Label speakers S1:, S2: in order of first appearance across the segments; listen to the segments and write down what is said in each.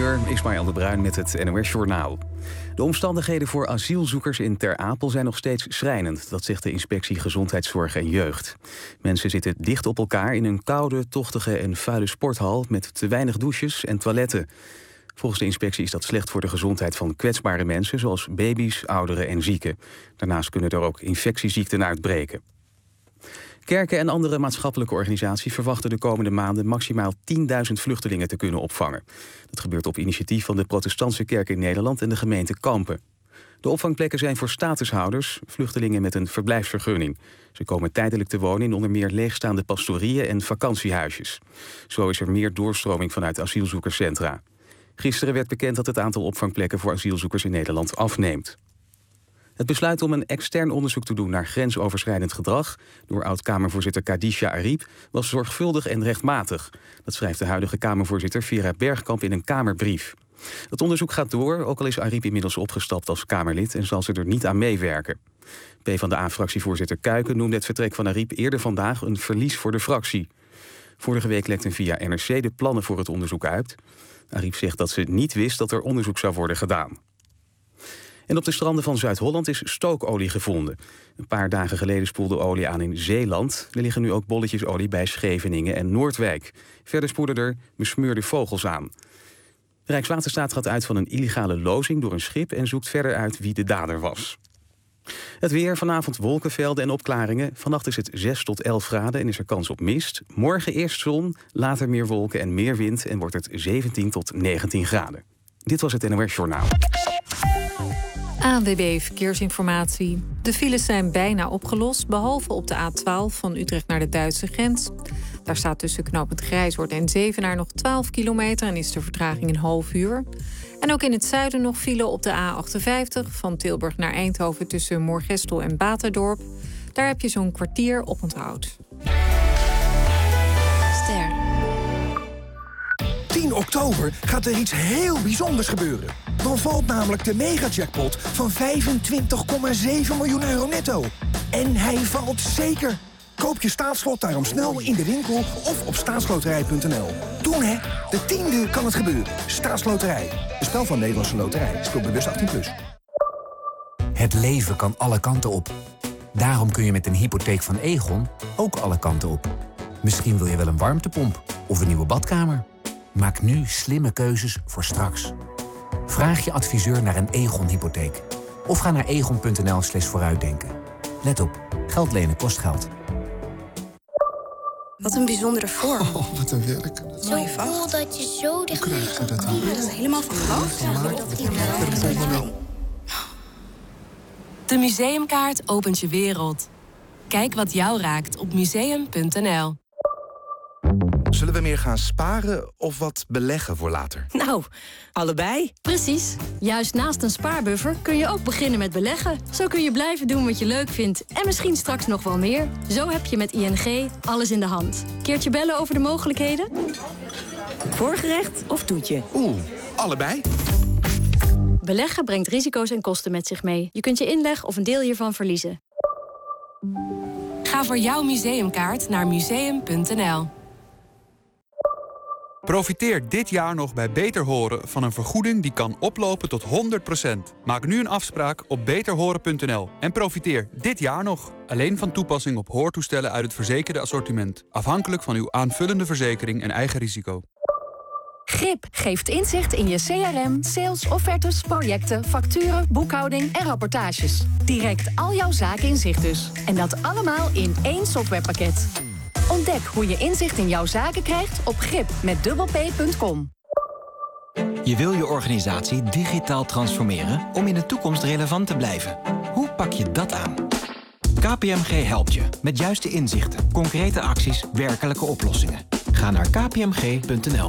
S1: uur, Ismaël de Bruin met het NOS Journaal. De omstandigheden voor asielzoekers in Ter Apel zijn nog steeds schrijnend. Dat zegt de Inspectie Gezondheidszorg en Jeugd. Mensen zitten dicht op elkaar in een koude, tochtige en vuile sporthal met te weinig douches en toiletten. Volgens de inspectie is dat slecht voor de gezondheid van kwetsbare mensen, zoals baby's, ouderen en zieken. Daarnaast kunnen er ook infectieziekten uitbreken. Kerken en andere maatschappelijke organisaties verwachten de komende maanden maximaal 10.000 vluchtelingen te kunnen opvangen. Dat gebeurt op initiatief van de Protestantse Kerk in Nederland en de gemeente Kampen. De opvangplekken zijn voor statushouders, vluchtelingen met een verblijfsvergunning. Ze komen tijdelijk te wonen in onder meer leegstaande pastorieën en vakantiehuisjes. Zo is er meer doorstroming vanuit asielzoekerscentra. Gisteren werd bekend dat het aantal opvangplekken voor asielzoekers in Nederland afneemt. Het besluit om een extern onderzoek te doen naar grensoverschrijdend gedrag door oud-Kamervoorzitter Khadija Arib was zorgvuldig en rechtmatig. Dat schrijft de huidige Kamervoorzitter Vera Bergkamp in een Kamerbrief. Het onderzoek gaat door, ook al is Arib inmiddels opgestapt als Kamerlid en zal ze er niet aan meewerken. PvdA-fractievoorzitter Kuiken noemde het vertrek van Arib eerder vandaag een verlies voor de fractie. Vorige week lekten via NRC de plannen voor het onderzoek uit. Arib zegt dat ze niet wist dat er onderzoek zou worden gedaan. En op de stranden van Zuid-Holland is stookolie gevonden. Een paar dagen geleden spoelde olie aan in Zeeland. Er liggen nu ook bolletjes olie bij Scheveningen en Noordwijk. Verder spoelen er besmeurde vogels aan. De Rijkswaterstaat gaat uit van een illegale lozing door een schip en zoekt verder uit wie de dader was. Het weer, vanavond wolkenvelden en opklaringen. Vannacht is het 6 tot 11 graden en is er kans op mist. Morgen eerst zon, later meer wolken en meer wind en wordt het 17 tot 19 graden. Dit was het NOS Journaal.
S2: ANWB Verkeersinformatie. De files zijn bijna opgelost, behalve op de A12 van Utrecht naar de Duitse grens. Daar staat tussen knooppunt Grijzoord en Zevenaar nog 12 kilometer en is de vertraging een half uur. En ook in het zuiden nog file op de A58 van Tilburg naar Eindhoven tussen Moorgestel en Baterdorp. Daar heb je zo'n kwartier op onthoud. Ster.
S3: 10 oktober gaat er iets heel bijzonders gebeuren. Dan valt namelijk de megajackpot van 25,7 miljoen euro netto. En hij valt zeker. Koop je staatslot daarom snel in de winkel of op staatsloterij.nl. Toen hè, de 10e kan het gebeuren. Staatsloterij. Een spel van Nederlandse Loterij. Speel bewust 18+.
S4: Het leven kan alle kanten op. Daarom kun je met een hypotheek van Egon ook alle kanten op. Misschien wil je wel een warmtepomp of een nieuwe badkamer. Maak nu slimme keuzes voor straks. Vraag je adviseur naar een Egon-hypotheek. Of ga naar egon.nl/vooruitdenken. Let op, geld lenen kost geld.
S5: Wat een bijzondere vorm.
S6: Oh, wat een werk.
S5: Zo cool dat je zo dichtbij kan komen.
S6: Dat
S5: is helemaal van glas.
S7: De Museumkaart opent je wereld. Kijk wat jou raakt op museum.nl.
S8: Zullen we meer gaan sparen of wat beleggen voor later?
S9: Nou, allebei.
S10: Precies. Juist naast een spaarbuffer kun je ook beginnen met beleggen. Zo kun je blijven doen wat je leuk vindt en misschien straks nog wel meer. Zo heb je met ING alles in de hand. Keertje bellen over de mogelijkheden?
S9: Voorgerecht of toetje?
S8: Allebei.
S10: Beleggen brengt risico's en kosten met zich mee. Je kunt je inleg of een deel hiervan verliezen.
S7: Ga voor jouw museumkaart naar museum.nl.
S11: Profiteer dit jaar nog bij Beter Horen van een vergoeding die kan oplopen tot 100%. Maak nu een afspraak op beterhoren.nl en profiteer dit jaar nog. Alleen van toepassing op hoortoestellen uit het verzekerde assortiment. Afhankelijk van uw aanvullende verzekering en eigen risico.
S12: GRIP geeft inzicht in je CRM, sales, offertes, projecten, facturen, boekhouding en rapportages. Direct al jouw zaken in zicht dus. En dat allemaal in één softwarepakket. Ontdek hoe je inzicht in jouw zaken krijgt op grip.com.
S13: Je wil je organisatie digitaal transformeren om in de toekomst relevant te blijven. Hoe pak je dat aan? KPMG helpt je met juiste inzichten, concrete acties, werkelijke oplossingen. Ga naar kpmg.nl.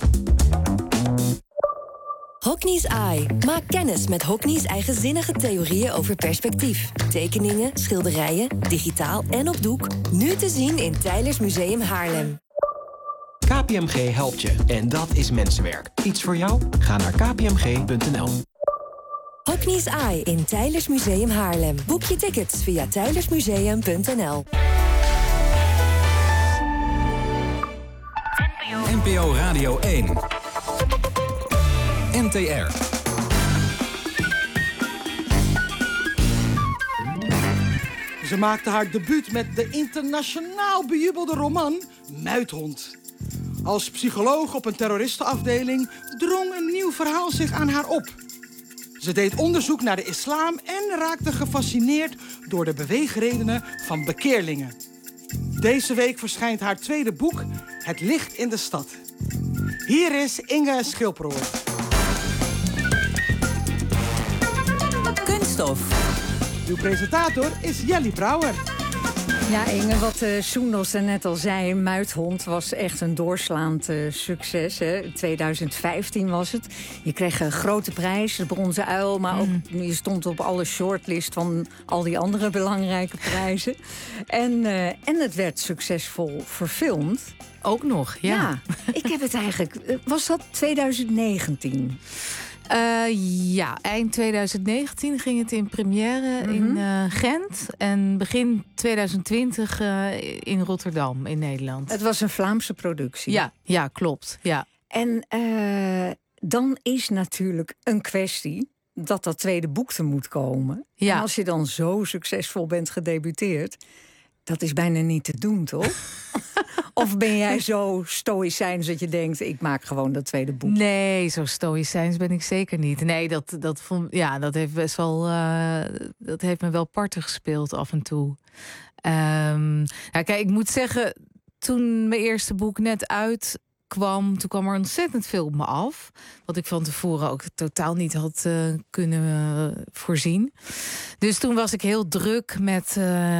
S14: Hockney's Eye. Maak kennis met Hockney's eigenzinnige theorieën over perspectief. Tekeningen, schilderijen, digitaal en op doek. Nu te zien in Teylers Museum Haarlem.
S13: KPMG helpt je en dat is mensenwerk. Iets voor jou? Ga naar kpmg.nl.
S14: Hockney's Eye in Teylers Museum Haarlem. Boek je tickets via teylersmuseum.nl.
S15: NPO Radio 1.
S6: NTR.
S15: Ze maakte haar debuut met de internationaal bejubelde roman Muithond. Als psycholoog op een terroristenafdeling drong een nieuw verhaal zich aan haar op. Ze deed onderzoek naar de islam en raakte gefascineerd door de beweegredenen van bekeerlingen. Deze week verschijnt haar tweede boek, Het licht in de stad. Hier is Inge Schilprooi.
S16: Kunststof.
S15: Uw presentator is Jelly Brouwer.
S16: Ja, Inge, wat Soendos net al zei, Muithond was echt een doorslaand succes. Hè. 2015 was het. Je kreeg een grote prijs, de Bronzen Uil, maar ook je stond op alle shortlist van al die andere belangrijke prijzen. En het werd succesvol verfilmd.
S2: Ook nog, ja.
S16: Ik heb het eigenlijk... Was dat 2019?
S2: Ja, eind 2019 ging het in première in Gent. En begin 2020 in Rotterdam, in Nederland.
S16: Het was een Vlaamse productie.
S2: Ja, klopt. Ja.
S16: En dan is natuurlijk een kwestie dat tweede boek er moet komen. Ja. En als je dan zo succesvol bent gedebuteerd, dat is bijna niet te doen, toch? Of ben jij zo stoïcijns dat je denkt, ik maak gewoon dat tweede boek?
S2: Nee, zo stoïcijns ben ik zeker niet. Nee, dat heeft best wel, dat heeft me wel parten gespeeld af en toe. Kijk, ik moet zeggen, toen mijn eerste boek net uitkwam, toen kwam er ontzettend veel op me af. Wat ik van tevoren ook totaal niet had kunnen voorzien. Dus toen was ik heel druk met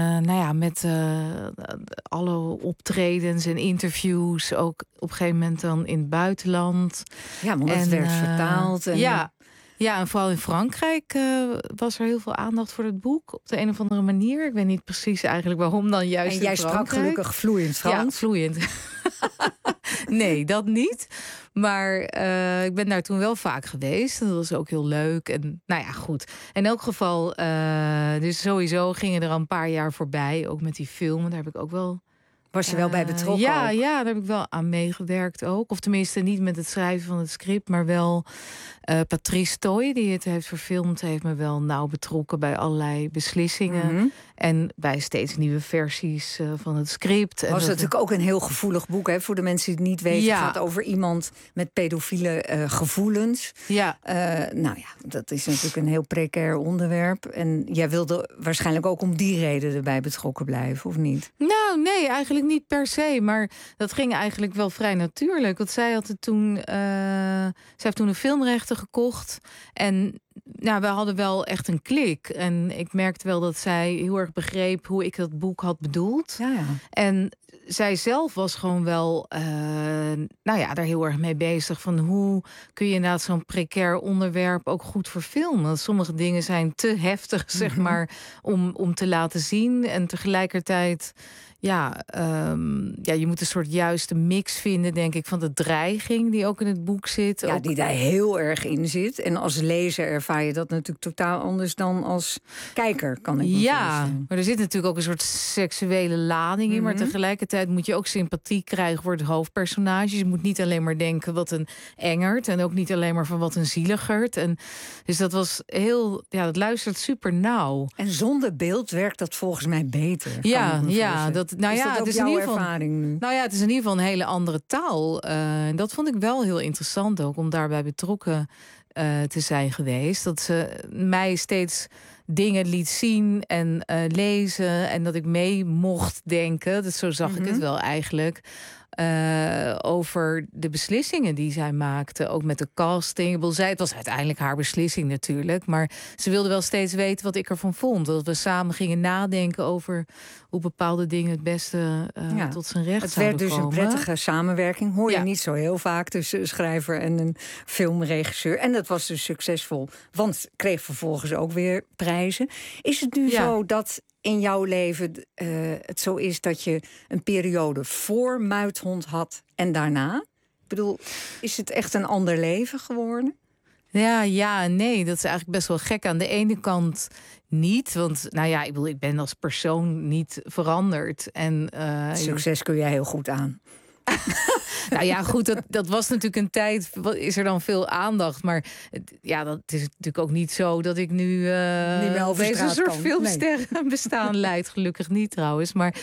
S2: alle optredens en interviews. Ook op een gegeven moment dan in het buitenland.
S16: Ja, want het werd vertaald. En...
S2: Ja, en vooral in Frankrijk was er heel veel aandacht voor het boek. Op de een of andere manier. Ik weet niet precies eigenlijk waarom dan juist.
S16: En jij sprak gelukkig vloeiend Frans?
S2: Ja, vloeiend. Nee, dat niet. Maar ik ben daar toen wel vaak geweest. En dat was ook heel leuk. En nou ja, goed. In elk geval, dus sowieso gingen er al een paar jaar voorbij. Ook met die film. Daar heb ik ook wel...
S16: Was je wel bij betrokken?
S2: Ja, daar heb ik wel aan meegewerkt ook. Of tenminste niet met het schrijven van het script, maar wel Patrice Toy, die het heeft verfilmd, heeft me wel nauw betrokken bij allerlei beslissingen. En bij steeds nieuwe versies van het script.
S16: Was natuurlijk ook een heel gevoelig boek, hè? Voor de mensen die het niet weten. Het gaat over iemand met pedofiele gevoelens.
S2: Ja.
S16: Nou ja, dat is natuurlijk een heel precair onderwerp. En jij wilde waarschijnlijk ook om die reden erbij betrokken blijven, of niet?
S2: Nou, nee, eigenlijk niet per se. Maar dat ging eigenlijk wel vrij natuurlijk. Want zij had het toen... zij heeft toen de filmrechten gekocht. En nou, we hadden wel echt een klik. En ik merkte wel dat zij heel erg begreep hoe ik dat boek had bedoeld.
S16: Ja.
S2: En zij zelf was gewoon wel daar heel erg mee bezig. Van hoe kun je inderdaad zo'n precair onderwerp ook goed verfilmen. Want sommige dingen zijn te heftig, zeg maar, om te laten zien. En tegelijkertijd... je moet een soort juiste mix vinden, denk ik, van de dreiging die ook in het boek zit.
S16: Ja, die daar heel erg in zit. En als lezer ervaar je dat natuurlijk totaal anders dan als kijker, kan ik me voorstellen.
S2: Maar er zit natuurlijk ook een soort seksuele lading in. Maar tegelijkertijd moet je ook sympathie krijgen voor het hoofdpersonage. Je moet niet alleen maar denken wat een engert. En ook niet alleen maar van wat een zieligert. En dus dat was heel... Ja, dat luistert super nauw.
S16: En zonder beeld werkt dat volgens mij beter.
S2: Het is in ieder geval ervaring nu? Nou ja, het is in ieder geval een hele andere taal. Dat vond ik wel heel interessant ook, om daarbij betrokken te zijn geweest. Dat ze mij steeds dingen liet zien en lezen en dat ik mee mocht denken. Dus zo zag ik het wel eigenlijk. Over de beslissingen die zij maakte. Ook met de casting. Het was uiteindelijk haar beslissing natuurlijk. Maar ze wilde wel steeds weten wat ik ervan vond. Dat we samen gingen nadenken over hoe bepaalde dingen het beste tot zijn recht zouden komen.
S16: Het werd dus een prettige samenwerking. Hoor je niet zo heel vaak tussen een schrijver en een filmregisseur. En dat was dus succesvol. Want kreeg vervolgens ook weer prijzen. Is het nu zo dat in jouw leven het zo is dat je een periode voor Muithond had en daarna? Ik bedoel, is het echt een ander leven geworden?
S2: Ja en nee. Dat is eigenlijk best wel gek. Aan de ene kant niet. Want ik ben als persoon niet veranderd. En
S16: succes kun jij heel goed aan.
S6: Nou ja, goed, dat was natuurlijk een tijd. Is er dan veel aandacht? Maar dat is natuurlijk ook niet zo dat ik nu
S16: niet meer over
S6: deze soort
S16: kan.
S6: filmsterren bestaan leid. Gelukkig niet trouwens. Maar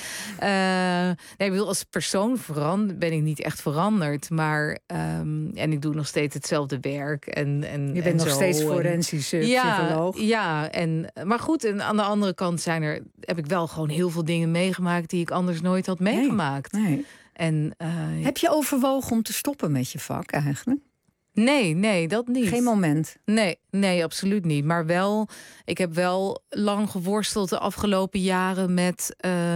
S6: ik bedoel, als persoon ben ik niet echt veranderd. Maar en ik doe nog steeds hetzelfde werk. En
S16: je bent nog steeds forensisch psycholoog.
S6: Ja, maar goed, en aan de andere kant heb ik wel gewoon heel veel dingen meegemaakt die ik anders nooit had meegemaakt.
S16: Nee.
S6: En,
S16: heb je overwogen om te stoppen met je vak eigenlijk?
S6: Nee, dat niet.
S16: Geen moment?
S6: Nee, absoluut niet. Maar wel, ik heb wel lang geworsteld de afgelopen jaren met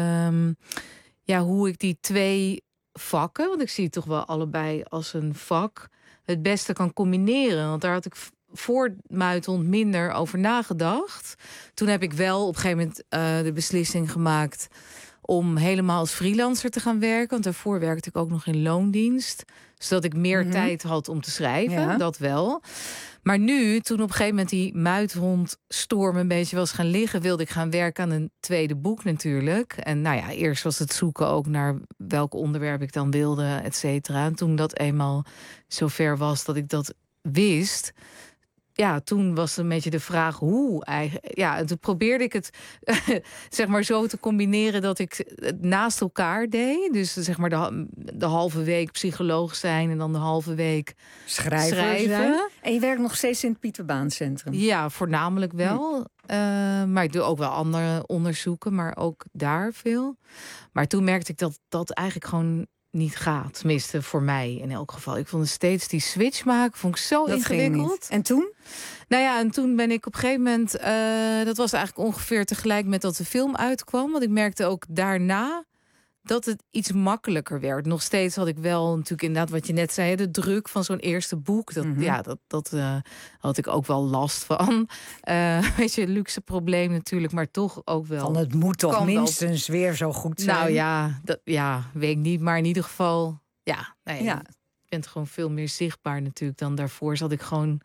S6: hoe ik die 2 vakken, want ik zie het toch wel allebei als een vak, het beste kan combineren. Want daar had ik voor Muithond minder over nagedacht. Toen heb ik wel op een gegeven moment de beslissing gemaakt om helemaal als freelancer te gaan werken. Want daarvoor werkte ik ook nog in loondienst. Zodat ik meer tijd had om te schrijven. Dat wel. Maar nu, toen op een gegeven moment die Muithondstorm een beetje was gaan liggen, wilde ik gaan werken aan een tweede boek natuurlijk. En eerst was het zoeken ook naar welk onderwerp ik dan wilde, et cetera. En toen dat eenmaal zover was dat ik dat wist, toen was een beetje de vraag hoe eigenlijk. Ja, en toen probeerde ik het zeg maar zo te combineren dat ik het naast elkaar deed. Dus zeg maar de halve week psycholoog zijn en dan de halve week schrijven.
S16: Zijn. En je werkt nog steeds in het Pieter Baan Centrum?
S6: Ja, voornamelijk wel. Maar ik doe ook wel andere onderzoeken, maar ook daar veel. Maar toen merkte ik dat dat eigenlijk gewoon niet gaat. Tenminste, voor mij in elk geval. Ik vond steeds die switch maken, vond ik zo ingewikkeld.
S16: En toen?
S6: En toen ben ik op een gegeven moment, dat was eigenlijk ongeveer tegelijk met dat de film uitkwam. Want ik merkte ook daarna dat het iets makkelijker werd. Nog steeds had ik wel natuurlijk inderdaad wat je net zei, de druk van zo'n eerste boek. Dat had ik ook wel last van. Weet je, luxe probleem natuurlijk, maar toch ook wel.
S16: Van het moet toch minstens weer zo goed zijn.
S6: Nou weet ik niet, maar in ieder geval, je bent gewoon veel meer zichtbaar natuurlijk dan daarvoor. Zat ik gewoon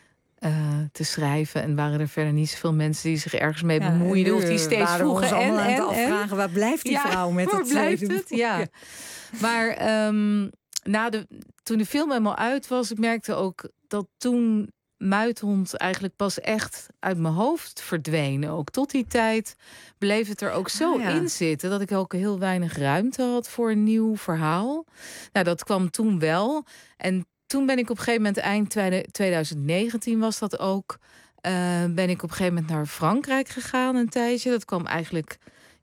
S6: te schrijven en waren er verder niet zoveel mensen die zich ergens mee bemoeiden of die steeds vroegen
S16: aan het afvragen, waar blijft die vrouw met dat tweede boek?
S6: Ja. Maar toen de film helemaal uit was, ik merkte ook dat toen Muithond eigenlijk pas echt uit mijn hoofd verdween. Ook tot die tijd bleef het er ook zo in zitten dat ik ook heel weinig ruimte had voor een nieuw verhaal. Dat kwam toen wel. En toen ben ik op een gegeven moment, eind 2019 was dat ook, ben ik op een gegeven moment naar Frankrijk gegaan een tijdje. Dat kwam eigenlijk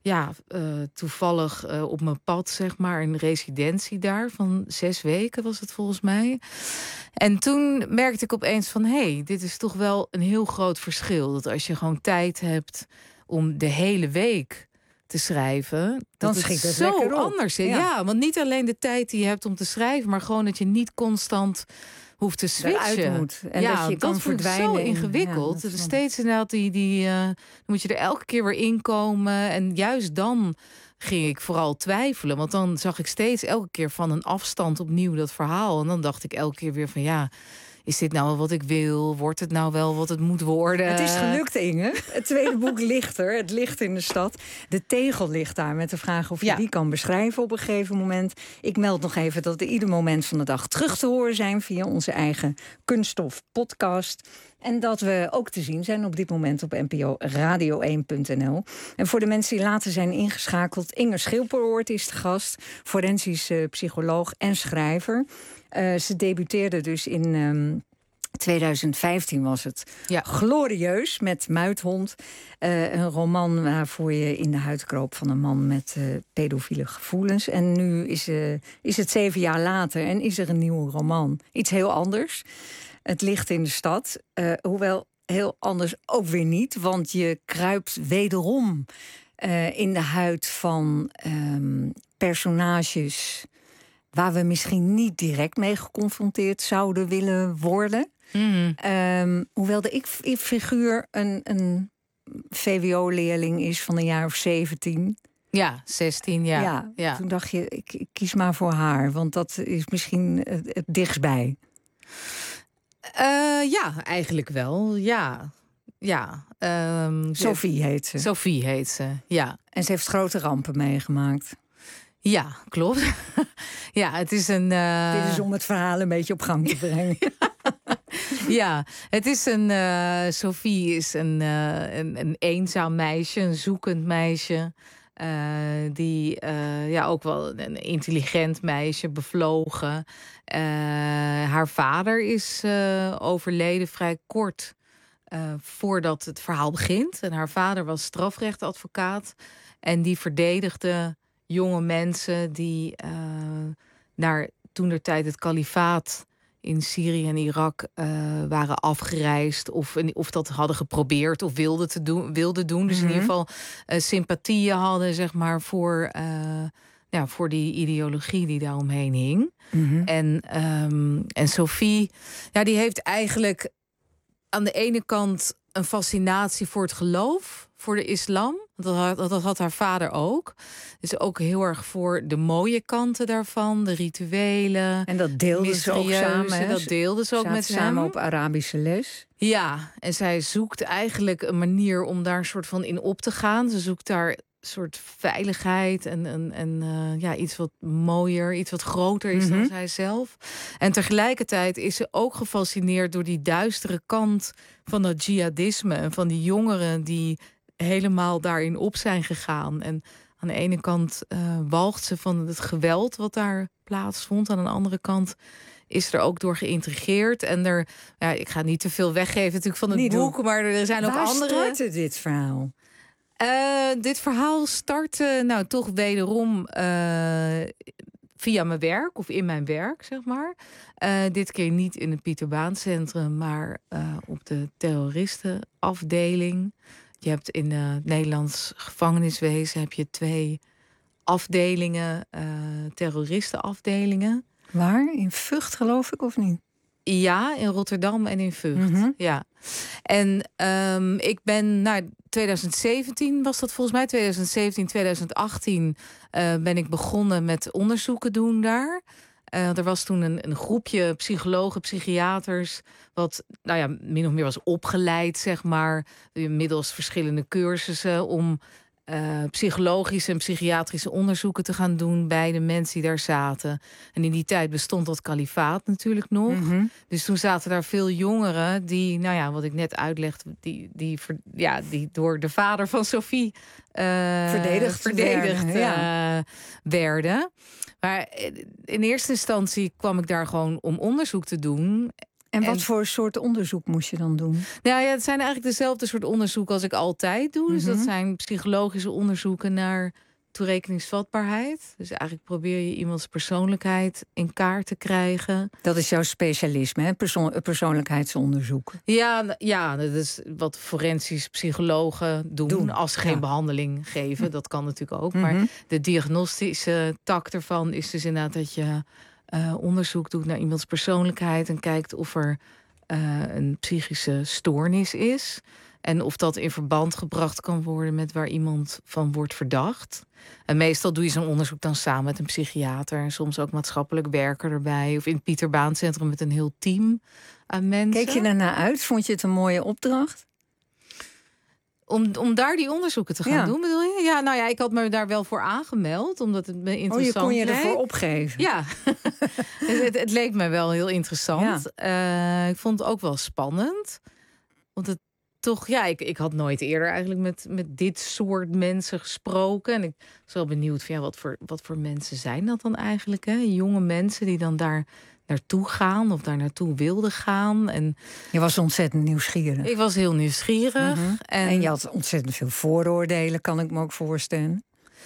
S6: toevallig op mijn pad, zeg maar, een residentie daar van 6 weken was het volgens mij. En toen merkte ik opeens van, dit is toch wel een heel groot verschil. Dat als je gewoon tijd hebt om de hele week te schrijven,
S16: dan
S6: dat
S16: schiet het
S6: zo
S16: lekker op.
S6: anders is. Ja, want niet alleen de tijd die je hebt om te schrijven, maar gewoon dat je niet constant hoeft te switchen.
S16: Moet. En dat je kan verdwijnen.
S6: Zo ingewikkeld. Dus steeds inderdaad dan moet je er elke keer weer inkomen. En juist dan ging ik vooral twijfelen. Want dan zag ik steeds elke keer van een afstand opnieuw dat verhaal. En dan dacht ik elke keer weer van is dit nou wel wat ik wil? Wordt het nou wel wat het moet worden?
S16: Het is gelukt, Inge. Het tweede boek ligt er. Het ligt in de stad. De tegel ligt daar met de vraag of je die kan beschrijven op een gegeven moment. Ik meld nog even dat er ieder moment van de dag terug te horen zijn via onze eigen Kunststof podcast. En dat we ook te zien zijn op dit moment op nporadio1.nl. En voor de mensen die later zijn ingeschakeld, Inger Schilperoort is de gast, forensisch psycholoog en schrijver. Ze debuteerde dus in 2015 was het. Ja. Glorieus met Muithond. Een roman waarvoor je in de huid kroop van een man met pedofiele gevoelens. En nu is het 7 jaar later en is er een nieuwe roman. Iets heel anders. Het ligt in de stad. Hoewel heel anders ook weer niet. Want je kruipt wederom in de huid van personages waar we misschien niet direct mee geconfronteerd zouden willen worden. Hoewel de ik-figuur een VWO-leerling is van een jaar of 17.
S6: Ja, 16 jaar.
S16: Ja. Toen dacht je, ik kies maar voor haar. Want dat is misschien het dichtstbij.
S6: Ja, eigenlijk wel. Ja.
S16: Sophie heet ze.
S6: Sophie heet ze, ja.
S16: En ze heeft grote rampen meegemaakt.
S6: Ja, klopt. Ja, het is een...
S16: Dit is om het verhaal een beetje op gang te brengen.
S6: Ja, het is Sophie is een eenzaam meisje, een zoekend meisje. Die ook wel een intelligent meisje, bevlogen. Haar vader is overleden vrij kort voordat het verhaal begint. En haar vader was strafrechtadvocaat. En die verdedigde jonge mensen die naar toentertijd het kalifaat in Syrië en Irak waren afgereisd of dat hadden geprobeerd of wilden doen. Dus in ieder geval sympathieën hadden, zeg maar, voor die ideologie die daaromheen hing. En Sophie, die heeft eigenlijk aan de ene kant een fascinatie voor het geloof, voor de islam. Dat had haar vader ook. Dus ook heel erg voor de mooie kanten daarvan, de rituelen.
S16: En dat deelde ze ook samen.
S6: Dat deelde ze ook met hem.
S16: Samen op Arabische les.
S6: Ja, en zij zoekt eigenlijk een manier om daar een soort van in op te gaan. Ze zoekt daar een soort veiligheid en iets wat mooier, iets wat groter is dan zij zelf. En tegelijkertijd is ze ook gefascineerd door die duistere kant van dat jihadisme en van die jongeren die helemaal daarin op zijn gegaan. En aan de ene kant walgt ze van het geweld wat daar plaatsvond. Aan de andere kant is er ook door geïntrigeerd. En ik ga niet te veel weggeven natuurlijk van het boek, maar er zijn ook andere.
S16: Waar startte dit verhaal?
S6: Dit verhaal startte toch wederom via mijn werk of in mijn werk, zeg maar. Dit keer niet in het Pieter Baan Centrum, maar op de terroristenafdeling. Je hebt in het Nederlands gevangeniswezen heb je 2 afdelingen, terroristenafdelingen.
S16: Waar? In Vught, geloof ik, of niet?
S6: Ja, in Rotterdam en in Vught. Ja. En ik ben 2017 was dat volgens mij, 2017, 2018 ben ik begonnen met onderzoeken doen daar. Er was toen een groepje psychologen, psychiaters, wat min of meer was opgeleid, zeg maar, middels verschillende cursussen om psychologische en psychiatrische onderzoeken te gaan doen bij de mensen die daar zaten. En in die tijd bestond dat kalifaat natuurlijk nog. Dus toen zaten daar veel jongeren die, wat ik net uitlegde, die door de vader van Sophie verdedigd werden. Maar in eerste instantie kwam ik daar gewoon om onderzoek te doen.
S16: En wat voor soort onderzoek moest je dan doen?
S6: Het zijn eigenlijk dezelfde soort onderzoeken als ik altijd doe. Dus dat zijn psychologische onderzoeken naar toerekeningsvatbaarheid. Dus eigenlijk probeer je iemands persoonlijkheid in kaart te krijgen.
S16: Dat is jouw specialisme, hè? Persoonlijkheidsonderzoek.
S6: Ja, dat is wat forensisch psychologen doen als ze geen behandeling geven. Dat kan natuurlijk ook. Maar de diagnostische tak ervan is dus inderdaad dat je onderzoek doet naar iemands persoonlijkheid en kijkt of er een psychische stoornis is. En of dat in verband gebracht kan worden met waar iemand van wordt verdacht. En meestal doe je zo'n onderzoek dan samen met een psychiater en soms ook maatschappelijk werker erbij. Of in het Pieter Baan Centrum met een heel team aan mensen.
S16: Keek je daarna uit? Vond je het een mooie opdracht?
S6: Om daar die onderzoeken te gaan doen, bedoel je? Ja, ik had me daar wel voor aangemeld, omdat het me interessant
S16: leek. Je kon je ervoor opgeven?
S6: Ja, het leek me wel heel interessant. Ja. Ik vond het ook wel spannend. Want het toch, ik had nooit eerder eigenlijk met dit soort mensen gesproken. En ik was wel benieuwd van wat voor mensen zijn dat dan eigenlijk? Hè? Jonge mensen die dan daar naartoe gaan of daar naartoe wilden gaan. En
S16: je was ontzettend nieuwsgierig.
S6: Ik was heel nieuwsgierig.
S16: En je had ontzettend veel vooroordelen, kan ik me ook voorstellen.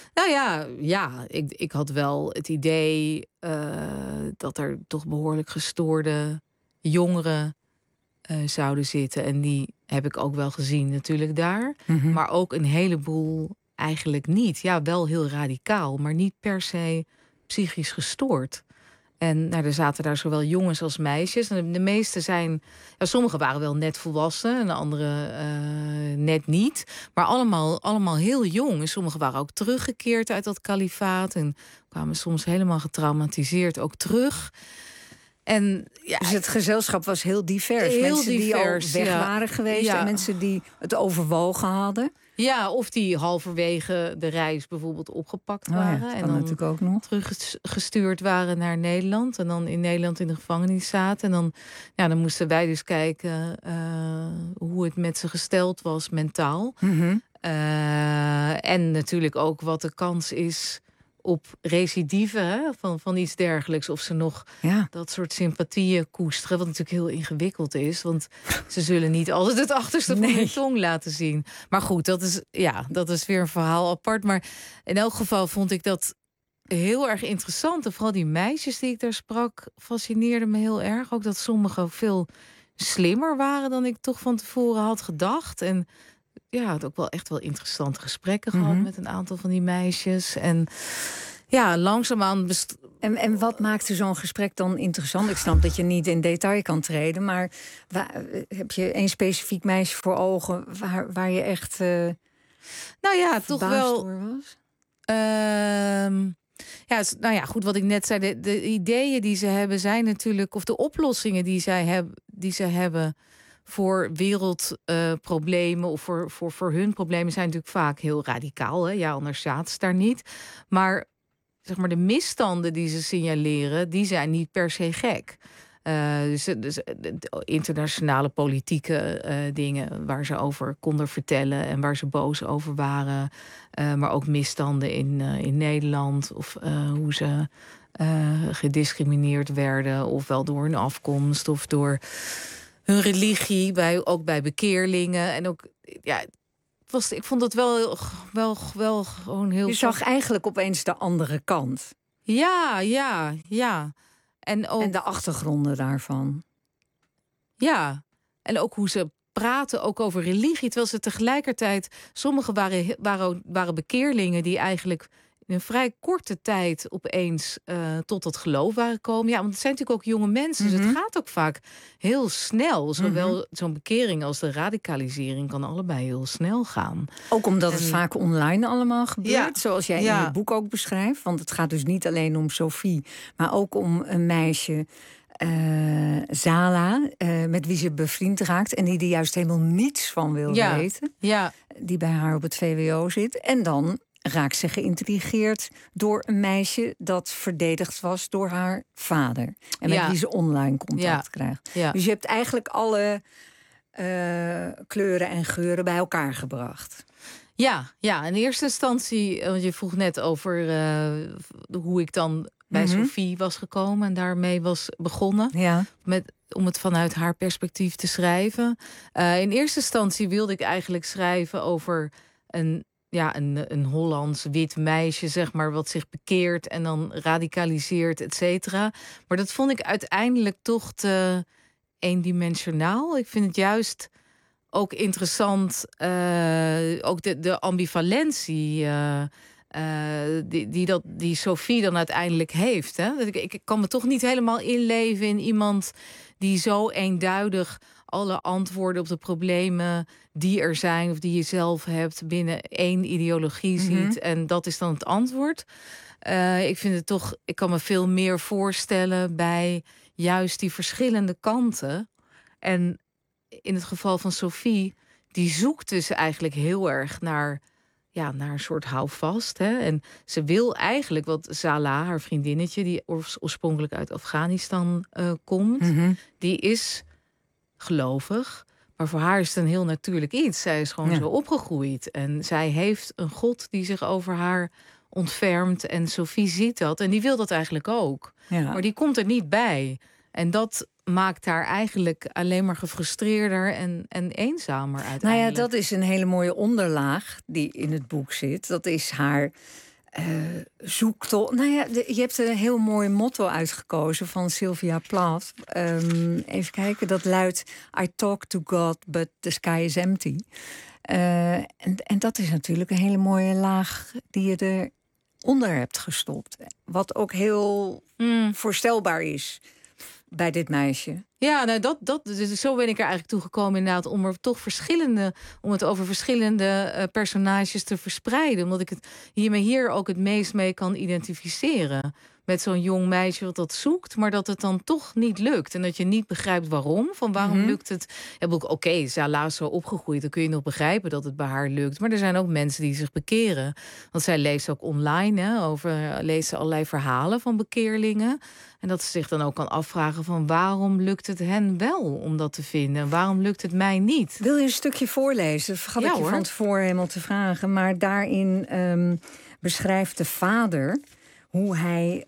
S6: Ik had wel het idee dat er toch behoorlijk gestoorde jongeren zouden zitten. En die heb ik ook wel gezien natuurlijk daar. Maar ook een heleboel eigenlijk niet. Ja, wel heel radicaal, maar niet per se psychisch gestoord. En er zaten daar zowel jongens als meisjes. En de meeste zijn... sommigen waren wel net volwassen en de anderen net niet. Maar allemaal heel jong. En sommigen waren ook teruggekeerd uit dat kalifaat. En kwamen soms helemaal getraumatiseerd ook terug. En,
S16: dus het gezelschap was heel divers.
S6: Heel
S16: mensen
S6: divers,
S16: die al weg waren geweest en mensen die het overwogen hadden.
S6: Ja, of die halverwege de reis bijvoorbeeld opgepakt waren.
S16: En
S6: dan
S16: natuurlijk ook nog
S6: teruggestuurd waren naar Nederland. En dan in Nederland in de gevangenis zaten. En dan moesten wij dus kijken hoe het met ze gesteld was mentaal.
S16: Mm-hmm.
S6: En natuurlijk ook wat de kans is op recidive van iets dergelijks. Of ze nog dat soort sympathieën koesteren. Wat natuurlijk heel ingewikkeld is. Want ze zullen niet altijd het achterste van hun tong laten zien. Maar goed, dat is weer een verhaal apart. Maar in elk geval vond ik dat heel erg interessant. En vooral die meisjes die ik daar sprak, fascineerden me heel erg. Ook dat sommigen veel slimmer waren dan ik toch van tevoren had gedacht. En had ook wel echt wel interessante gesprekken gehad met een aantal van die meisjes. En langzaamaan...
S16: En wat maakte zo'n gesprek dan interessant? Ik snap dat je niet in detail kan treden, maar heb je een specifiek meisje voor ogen waar je echt
S6: toch wel
S16: door was?
S6: Goed, wat ik net zei, de ideeën die ze hebben zijn natuurlijk, of de oplossingen die ze hebben voor wereldproblemen of voor hun problemen zijn natuurlijk vaak heel radicaal. Hè? Ja, anders zaten ze daar niet. Maar zeg maar de misstanden die ze signaleren, die zijn niet per se gek. Dus internationale politieke dingen waar ze over konden vertellen en waar ze boos over waren. Maar ook misstanden in Nederland of hoe ze gediscrimineerd werden, ofwel door hun afkomst of door hun religie, ook bij bekeerlingen. En ook, ik vond het wel gewoon heel...
S16: Je zag eigenlijk opeens de andere kant.
S6: Ja. En
S16: de achtergronden daarvan.
S6: Ja, en ook hoe ze praten ook over religie. Terwijl ze tegelijkertijd... Sommigen waren bekeerlingen die eigenlijk in een vrij korte tijd opeens tot het geloof waren gekomen. Ja, want het zijn natuurlijk ook jonge mensen. Dus het gaat ook vaak heel snel. Zowel zo'n bekering als de radicalisering kan allebei heel snel gaan.
S16: Ook omdat het vaak online allemaal gebeurt. Zoals jij in je boek ook beschrijft. Want het gaat dus niet alleen om Sophie, maar ook om een meisje, Zala, met wie ze bevriend raakt en die er juist helemaal niets van wil weten.
S6: Ja.
S16: Die bij haar op het VWO zit. En dan raakt ze geïntrigeerd door een meisje dat verdedigd was door haar vader. En met wie ze online contact krijgt. Ja. Dus je hebt eigenlijk alle kleuren en geuren bij elkaar gebracht.
S6: Ja, in eerste instantie, want je vroeg net over hoe ik dan bij Sophie was gekomen en daarmee was begonnen.
S16: Ja.
S6: Om het vanuit haar perspectief te schrijven. In eerste instantie wilde ik eigenlijk schrijven over een Hollands wit meisje, zeg maar, wat zich bekeert en dan radicaliseert, et cetera. Maar dat vond ik uiteindelijk toch te eendimensionaal. Ik vind het juist ook interessant, ook de ambivalentie die Sophie dan uiteindelijk heeft. Hè? Ik kan me toch niet helemaal inleven in iemand die zo eenduidig alle antwoorden op de problemen die er zijn of die je zelf hebt binnen één ideologie ziet. En dat is dan het antwoord. Ik vind het toch, ik kan me veel meer voorstellen bij juist die verschillende kanten. En in het geval van Sophie, die zoekt dus eigenlijk heel erg naar een soort houvast. Hè? En ze wil eigenlijk, wat Zala, haar vriendinnetje, die oorspronkelijk uit Afghanistan komt, die is gelovig. Maar voor haar is het een heel natuurlijk iets. Zij is gewoon zo opgegroeid. En zij heeft een God die zich over haar ontfermt. En Sophie ziet dat. En die wil dat eigenlijk ook. Ja. Maar die komt er niet bij. En dat maakt haar eigenlijk alleen maar gefrustreerder en eenzamer uiteindelijk.
S16: Nou ja, dat is een hele mooie onderlaag die in het boek zit. Dat is haar zoektocht. Nou ja, je hebt een heel mooi motto uitgekozen van Sylvia Plath. Even kijken, dat luidt: I talk to God, but the sky is empty. En dat is natuurlijk een hele mooie laag die je eronder hebt gestopt. Wat ook heel voorstelbaar is bij dit meisje.
S6: Ja, nou dus zo ben ik er eigenlijk toegekomen inderdaad om het over verschillende personages te verspreiden, omdat ik het hier ook het meest mee kan identificeren. met zo'n jong meisje wat dat zoekt, maar dat het dan toch niet lukt. En dat je niet begrijpt waarom. Van waarom lukt het? Oké, is helaas zo opgegroeid. Dan kun je nog begrijpen dat het bij haar lukt. Maar er zijn ook mensen die zich bekeren. Want zij leest ook online, leest allerlei verhalen van bekeerlingen. En dat ze zich dan ook kan afvragen van waarom lukt het hen wel om dat te vinden? Waarom lukt het mij niet?
S16: Wil je een stukje voorlezen? Dat vergat ik je van tevoren helemaal te vragen. Maar daarin beschrijft de vader hoe hij...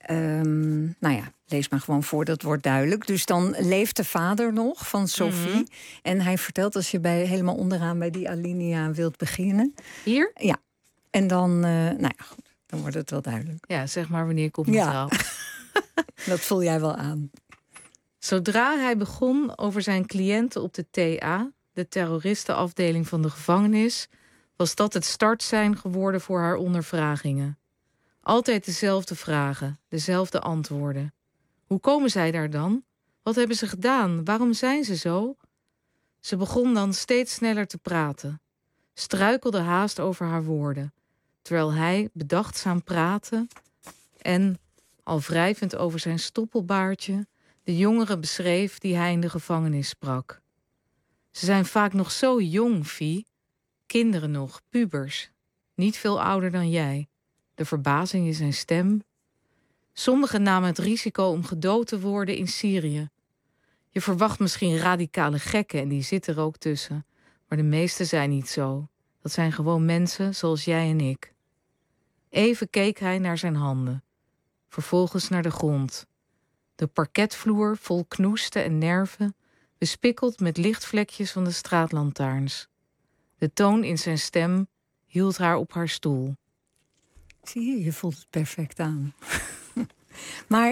S16: lees maar gewoon voor, dat wordt duidelijk. Dus dan leeft de vader nog van Sophie. En hij vertelt, als je helemaal onderaan bij die alinea wilt beginnen.
S6: Hier?
S16: Ja. En dan, goed, dan wordt het wel duidelijk.
S6: Ja, zeg maar wanneer ik op mijn trap.
S16: Dat voel jij wel aan.
S6: Zodra hij begon over zijn cliënten op de TA, de terroristenafdeling van de gevangenis, was dat het startsein geworden voor haar ondervragingen. Altijd dezelfde vragen, dezelfde antwoorden. Hoe komen zij daar dan? Wat hebben ze gedaan? Waarom zijn ze zo? Ze begon dan steeds sneller te praten, struikelde haast over haar woorden, terwijl hij bedachtzaam praatte en, al wrijvend over zijn stoppelbaardje, de jongeren beschreef die hij in de gevangenis sprak. Ze zijn vaak nog zo jong, Vie. Kinderen nog, pubers. Niet veel ouder dan jij. De verbazing in zijn stem. Sommigen namen het risico om gedood te worden in Syrië. Je verwacht misschien radicale gekken en die zitten er ook tussen. Maar de meesten zijn niet zo. Dat zijn gewoon mensen zoals jij en ik. Even keek hij naar zijn handen. Vervolgens naar de grond. De parketvloer vol knoesten en nerven, bespikkeld met lichtvlekjes van de straatlantaarns. De toon in zijn stem hield haar op haar stoel.
S16: Zie je voelt het perfect aan. Maar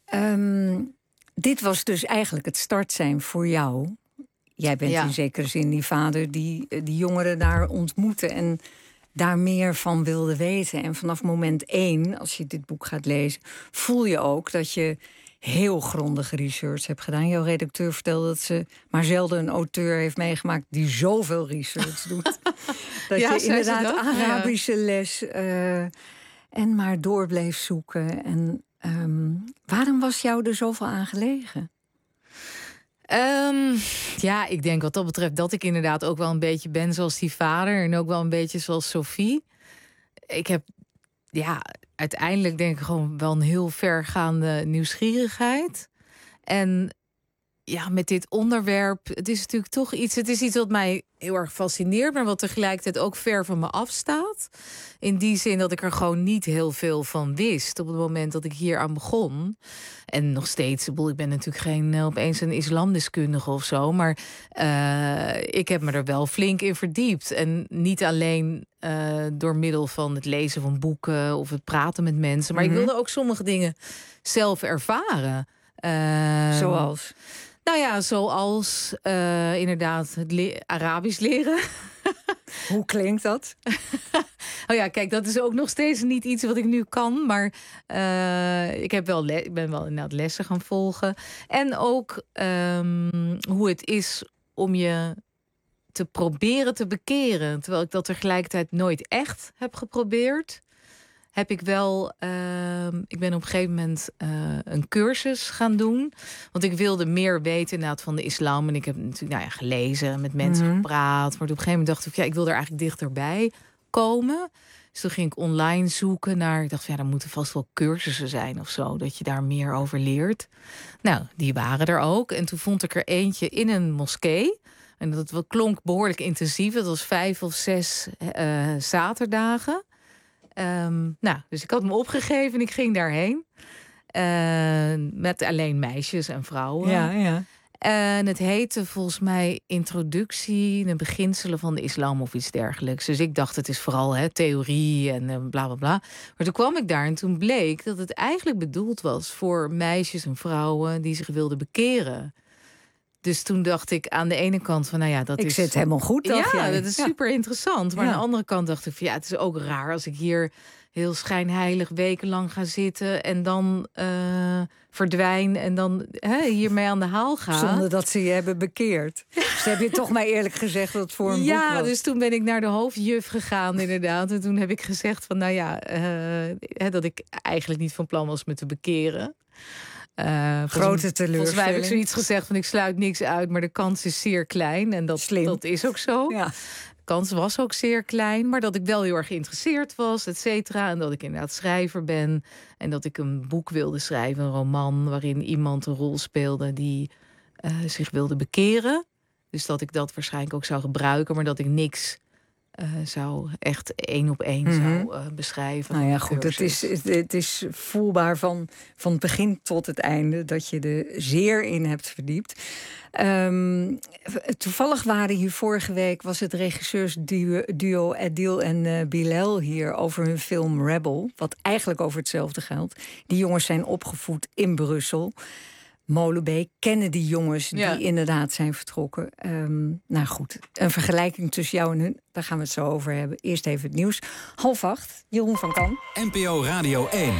S16: dit was dus eigenlijk het startsein voor jou. Jij bent in zekere zin die vader die jongeren daar ontmoette en daar meer van wilde weten. En vanaf moment 1, als je dit boek gaat lezen, voel je ook dat je heel grondige research hebt gedaan. Jouw redacteur vertelde dat ze maar zelden een auteur heeft meegemaakt die zoveel research doet. Dat je inderdaad Arabische les en maar door bleef zoeken. En waarom was jou er zoveel aan gelegen?
S6: Ik denk wat dat betreft dat ik inderdaad ook wel een beetje ben zoals die vader en ook wel een beetje zoals Sophie. Ik heb uiteindelijk denk ik gewoon wel een heel vergaande nieuwsgierigheid. En met dit onderwerp, het is natuurlijk toch iets, het is iets wat mij heel erg fascineert, maar wat tegelijkertijd ook ver van me afstaat. In die zin dat ik er gewoon niet heel veel van wist op het moment dat ik hier aan begon. En nog steeds, ik ben natuurlijk geen opeens een islamdeskundige of zo, maar ik heb me er wel flink in verdiept. En niet alleen door middel van het lezen van boeken of het praten met mensen, maar ik wilde ook sommige dingen zelf ervaren.
S16: Zoals?
S6: Zoals inderdaad het Arabisch leren.
S16: Hoe klinkt dat?
S6: Kijk, dat is ook nog steeds niet iets wat ik nu kan. Maar ik ben wel inderdaad lessen gaan volgen. En ook hoe het is om je te proberen te bekeren. Terwijl ik dat tegelijkertijd nooit echt heb geprobeerd. Heb ik wel, ik ben op een gegeven moment een cursus gaan doen. Want ik wilde meer weten inderdaad van de islam. En ik heb natuurlijk gelezen, met mensen gepraat. Maar op een gegeven moment dacht ik, ik wil er eigenlijk dichterbij komen. Dus toen ging ik online zoeken naar, ik dacht, er moeten vast wel cursussen zijn of zo. Dat je daar meer over leert. Nou, die waren er ook. En toen vond ik er eentje in een moskee. En dat klonk behoorlijk intensief. Dat was 5 of 6 zaterdagen. Dus ik had me opgegeven en ik ging daarheen. Met alleen meisjes en vrouwen.
S16: Ja.
S6: En het heette volgens mij Introductie, de beginselen van de islam of iets dergelijks. Dus ik dacht, het is vooral theorie en bla bla bla. Maar toen kwam ik daar en toen bleek dat het eigenlijk bedoeld was voor meisjes en vrouwen die zich wilden bekeren. Dus toen dacht ik aan de ene kant van,
S16: ik zit helemaal goed.
S6: Dat is super interessant. Maar aan de andere kant dacht ik van, het is ook raar als ik hier heel schijnheilig wekenlang ga zitten en dan verdwijn en dan hiermee aan de haal ga.
S16: Zonder dat ze je hebben bekeerd. Dus heb je toch maar eerlijk gezegd dat het voor een boek was.
S6: Ja, dus toen ben ik naar de hoofdjuf gegaan inderdaad. En toen heb ik gezegd van dat ik eigenlijk niet van plan was me te bekeren.
S16: Grote teleurstelling.
S6: Volgens mij heb ik zoiets gezegd van ik sluit niks uit, maar de kans is zeer klein. En dat is ook zo.
S16: Ja.
S6: De kans was ook zeer klein, maar dat ik wel heel erg geïnteresseerd was, et cetera. En dat ik inderdaad schrijver ben. En dat ik een boek wilde schrijven, een roman, waarin iemand een rol speelde die zich wilde bekeren. Dus dat ik dat waarschijnlijk ook zou gebruiken, maar dat ik niks zou echt 1 op 1 zou beschrijven.
S16: Nou ja, goed, het is voelbaar van het begin tot het einde dat je er zeer in hebt verdiept. Toevallig waren hier vorige week, was het regisseursduo Adil en Bilal hier over hun film Rebel, wat eigenlijk over hetzelfde geldt. Die jongens zijn opgevoed in Brussel. Molenbeek kennen die jongens die inderdaad zijn vertrokken. Nou goed, een vergelijking tussen jou en hun, daar gaan we het zo over hebben. Eerst even het nieuws. 7:30, Jeroen van Kan.
S17: NPO Radio 1.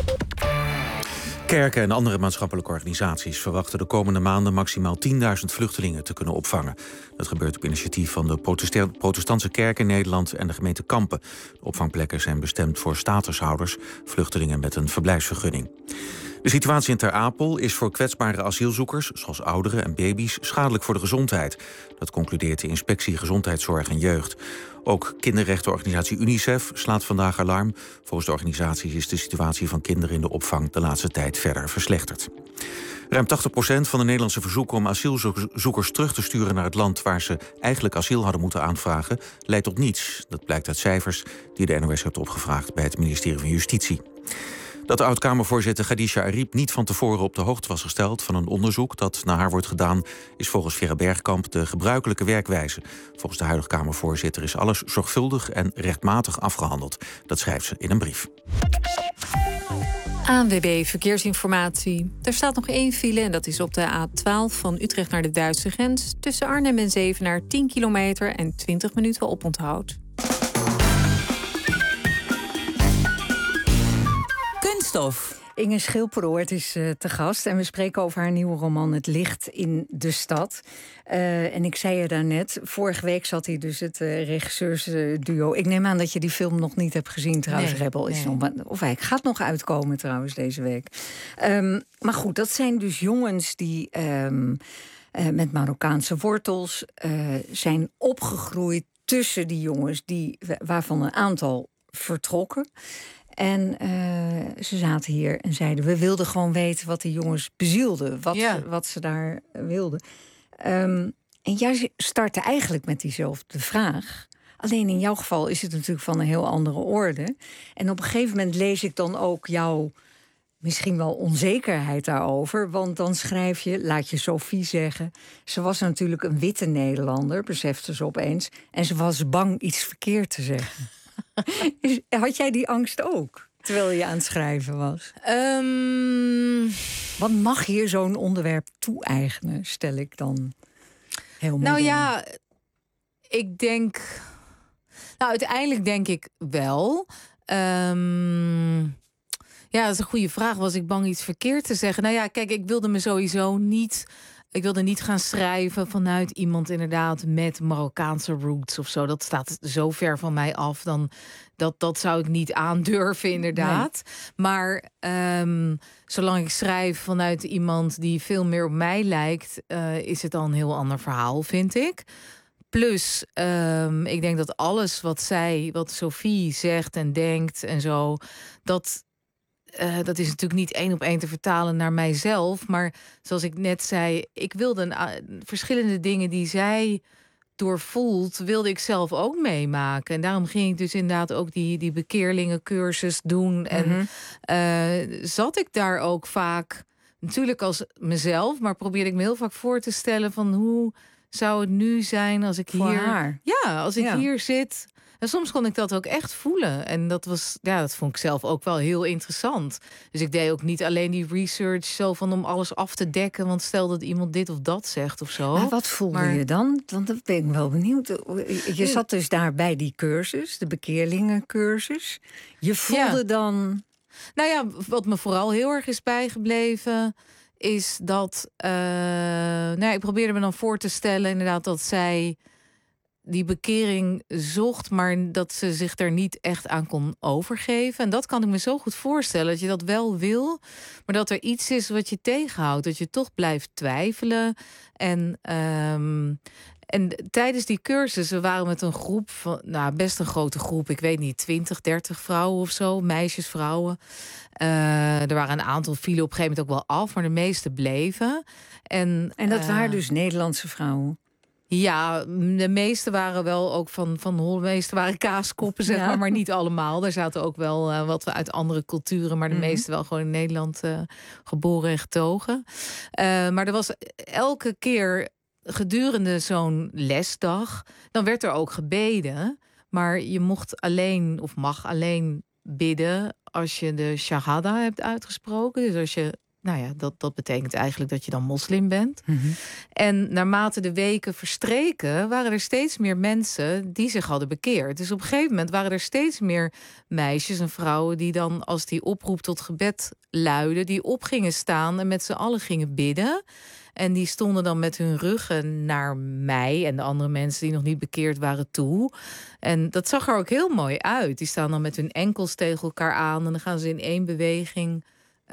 S17: Kerken en andere maatschappelijke organisaties verwachten de komende maanden maximaal 10.000 vluchtelingen te kunnen opvangen. Dat gebeurt op initiatief van de protestantse kerk in Nederland en de gemeente Kampen. De opvangplekken zijn bestemd voor statushouders, vluchtelingen met een verblijfsvergunning. De situatie in Ter Apel is voor kwetsbare asielzoekers, zoals ouderen en baby's, schadelijk voor de gezondheid. Dat concludeert de Inspectie Gezondheidszorg en Jeugd. Ook kinderrechtenorganisatie UNICEF slaat vandaag alarm. Volgens de organisatie is de situatie van kinderen in de opvang de laatste tijd verder verslechterd. Ruim 80% van de Nederlandse verzoeken om asielzoekers terug te sturen naar het land waar ze eigenlijk asiel hadden moeten aanvragen, leidt tot niets. Dat blijkt uit cijfers die de NOS heeft opgevraagd bij het ministerie van Justitie. Dat de oud-Kamervoorzitter Khadija Ariep niet van tevoren op de hoogte was gesteld van een onderzoek dat naar haar wordt gedaan, is volgens Vera Bergkamp de gebruikelijke werkwijze. Volgens de huidige Kamervoorzitter is alles zorgvuldig en rechtmatig afgehandeld. Dat schrijft ze in een brief.
S2: ANWB Verkeersinformatie. Er staat nog 1 file en dat is op de A12 van Utrecht naar de Duitse grens. Tussen Arnhem en Zevenaar 10 kilometer en 20 minuten oponthoud.
S9: Kunststof.
S16: Inge Schilperoort is te gast en we spreken over haar nieuwe roman Het licht in de stad. En ik zei je daarnet, vorige week zat hier dus het regisseursduo. Ik neem aan dat je die film nog niet hebt gezien trouwens. Nee, Rebel is nog, of hij gaat nog uitkomen trouwens deze week. Maar goed, dat zijn dus jongens die met Marokkaanse wortels zijn opgegroeid tussen die jongens waarvan een aantal vertrokken. En ze zaten hier en zeiden, we wilden gewoon weten wat die jongens bezielde. Wat ze daar wilden. En jij startte eigenlijk met diezelfde vraag. Alleen in jouw geval is het natuurlijk van een heel andere orde. En op een gegeven moment lees ik dan ook jouw misschien wel onzekerheid daarover. Want dan schrijf je, laat je Sophie zeggen, ze was natuurlijk een witte Nederlander, besefte ze opeens. En ze was bang iets verkeerd te zeggen. Had jij die angst ook, terwijl je aan het schrijven was? Wat mag je zo'n onderwerp toe-eigenen, stel ik dan heel mooi.
S6: Nou ja, ik denk... Nou, uiteindelijk denk ik wel. Ja, dat is een goede vraag. Was ik bang iets verkeerd te zeggen? Nou ja, kijk, ik wilde me sowieso niet... Ik wilde niet gaan schrijven vanuit iemand inderdaad met Marokkaanse roots of zo. Dat staat zo ver van mij af. Dan dat zou ik niet aandurven inderdaad. Nee. Maar zolang ik schrijf vanuit iemand die veel meer op mij lijkt, is het al een heel ander verhaal, vind ik. Plus, ik denk dat alles wat Sophie zegt en denkt en zo, dat is natuurlijk niet 1 op 1 te vertalen naar mijzelf. Maar zoals ik net zei, ik wilde verschillende dingen die zij doorvoelt, wilde ik zelf ook meemaken. En daarom ging ik dus inderdaad ook die bekeerlingencursus doen. En zat ik daar ook vaak, natuurlijk als mezelf, maar probeerde ik me heel vaak voor te stellen van hoe zou het nu zijn als ik
S16: Voor
S6: hier...
S16: haar.
S6: Ja, als ik hier zit... En soms kon ik dat ook echt voelen. En dat vond ik zelf ook wel heel interessant. Dus ik deed ook niet alleen die research zo van om alles af te dekken. Want stel dat iemand dit of dat zegt of zo.
S16: Maar wat voelde je dan? Want dat ben ik wel benieuwd. Je zat dus daar bij die cursus, de bekeerlingencursus. Je voelde dan...
S6: Nou ja, wat me vooral heel erg is bijgebleven... is dat... ik probeerde me dan voor te stellen inderdaad dat zij... die bekering zocht, maar dat ze zich er niet echt aan kon overgeven. En dat kan ik me zo goed voorstellen, dat je dat wel wil... maar dat er iets is wat je tegenhoudt, dat je toch blijft twijfelen. En tijdens die cursus, we waren met een groep van... best een grote groep, ik weet niet, 20, 30 vrouwen of zo, meisjes, vrouwen. Er waren een aantal, vielen op een gegeven moment ook wel af... maar de meeste bleven. En
S16: dat waren dus Nederlandse vrouwen?
S6: Ja, de meeste waren wel ook de meeste waren kaaskoppen, zeg maar niet allemaal. Er zaten ook wel wat uit andere culturen, maar de meeste wel gewoon in Nederland geboren en getogen. Maar er was elke keer gedurende zo'n lesdag, dan werd er ook gebeden. Maar je mocht alleen, of mag alleen bidden als je de shahada hebt uitgesproken. Dus als je... dat betekent eigenlijk dat je dan moslim bent. Mm-hmm. En naarmate de weken verstreken... waren er steeds meer mensen die zich hadden bekeerd. Dus op een gegeven moment waren er steeds meer meisjes en vrouwen... die dan, als die oproep tot gebed luidde... die op gingen staan en met z'n allen gingen bidden. En die stonden dan met hun ruggen naar mij... en de andere mensen die nog niet bekeerd waren toe. En dat zag er ook heel mooi uit. Die staan dan met hun enkels tegen elkaar aan... en dan gaan ze in één beweging...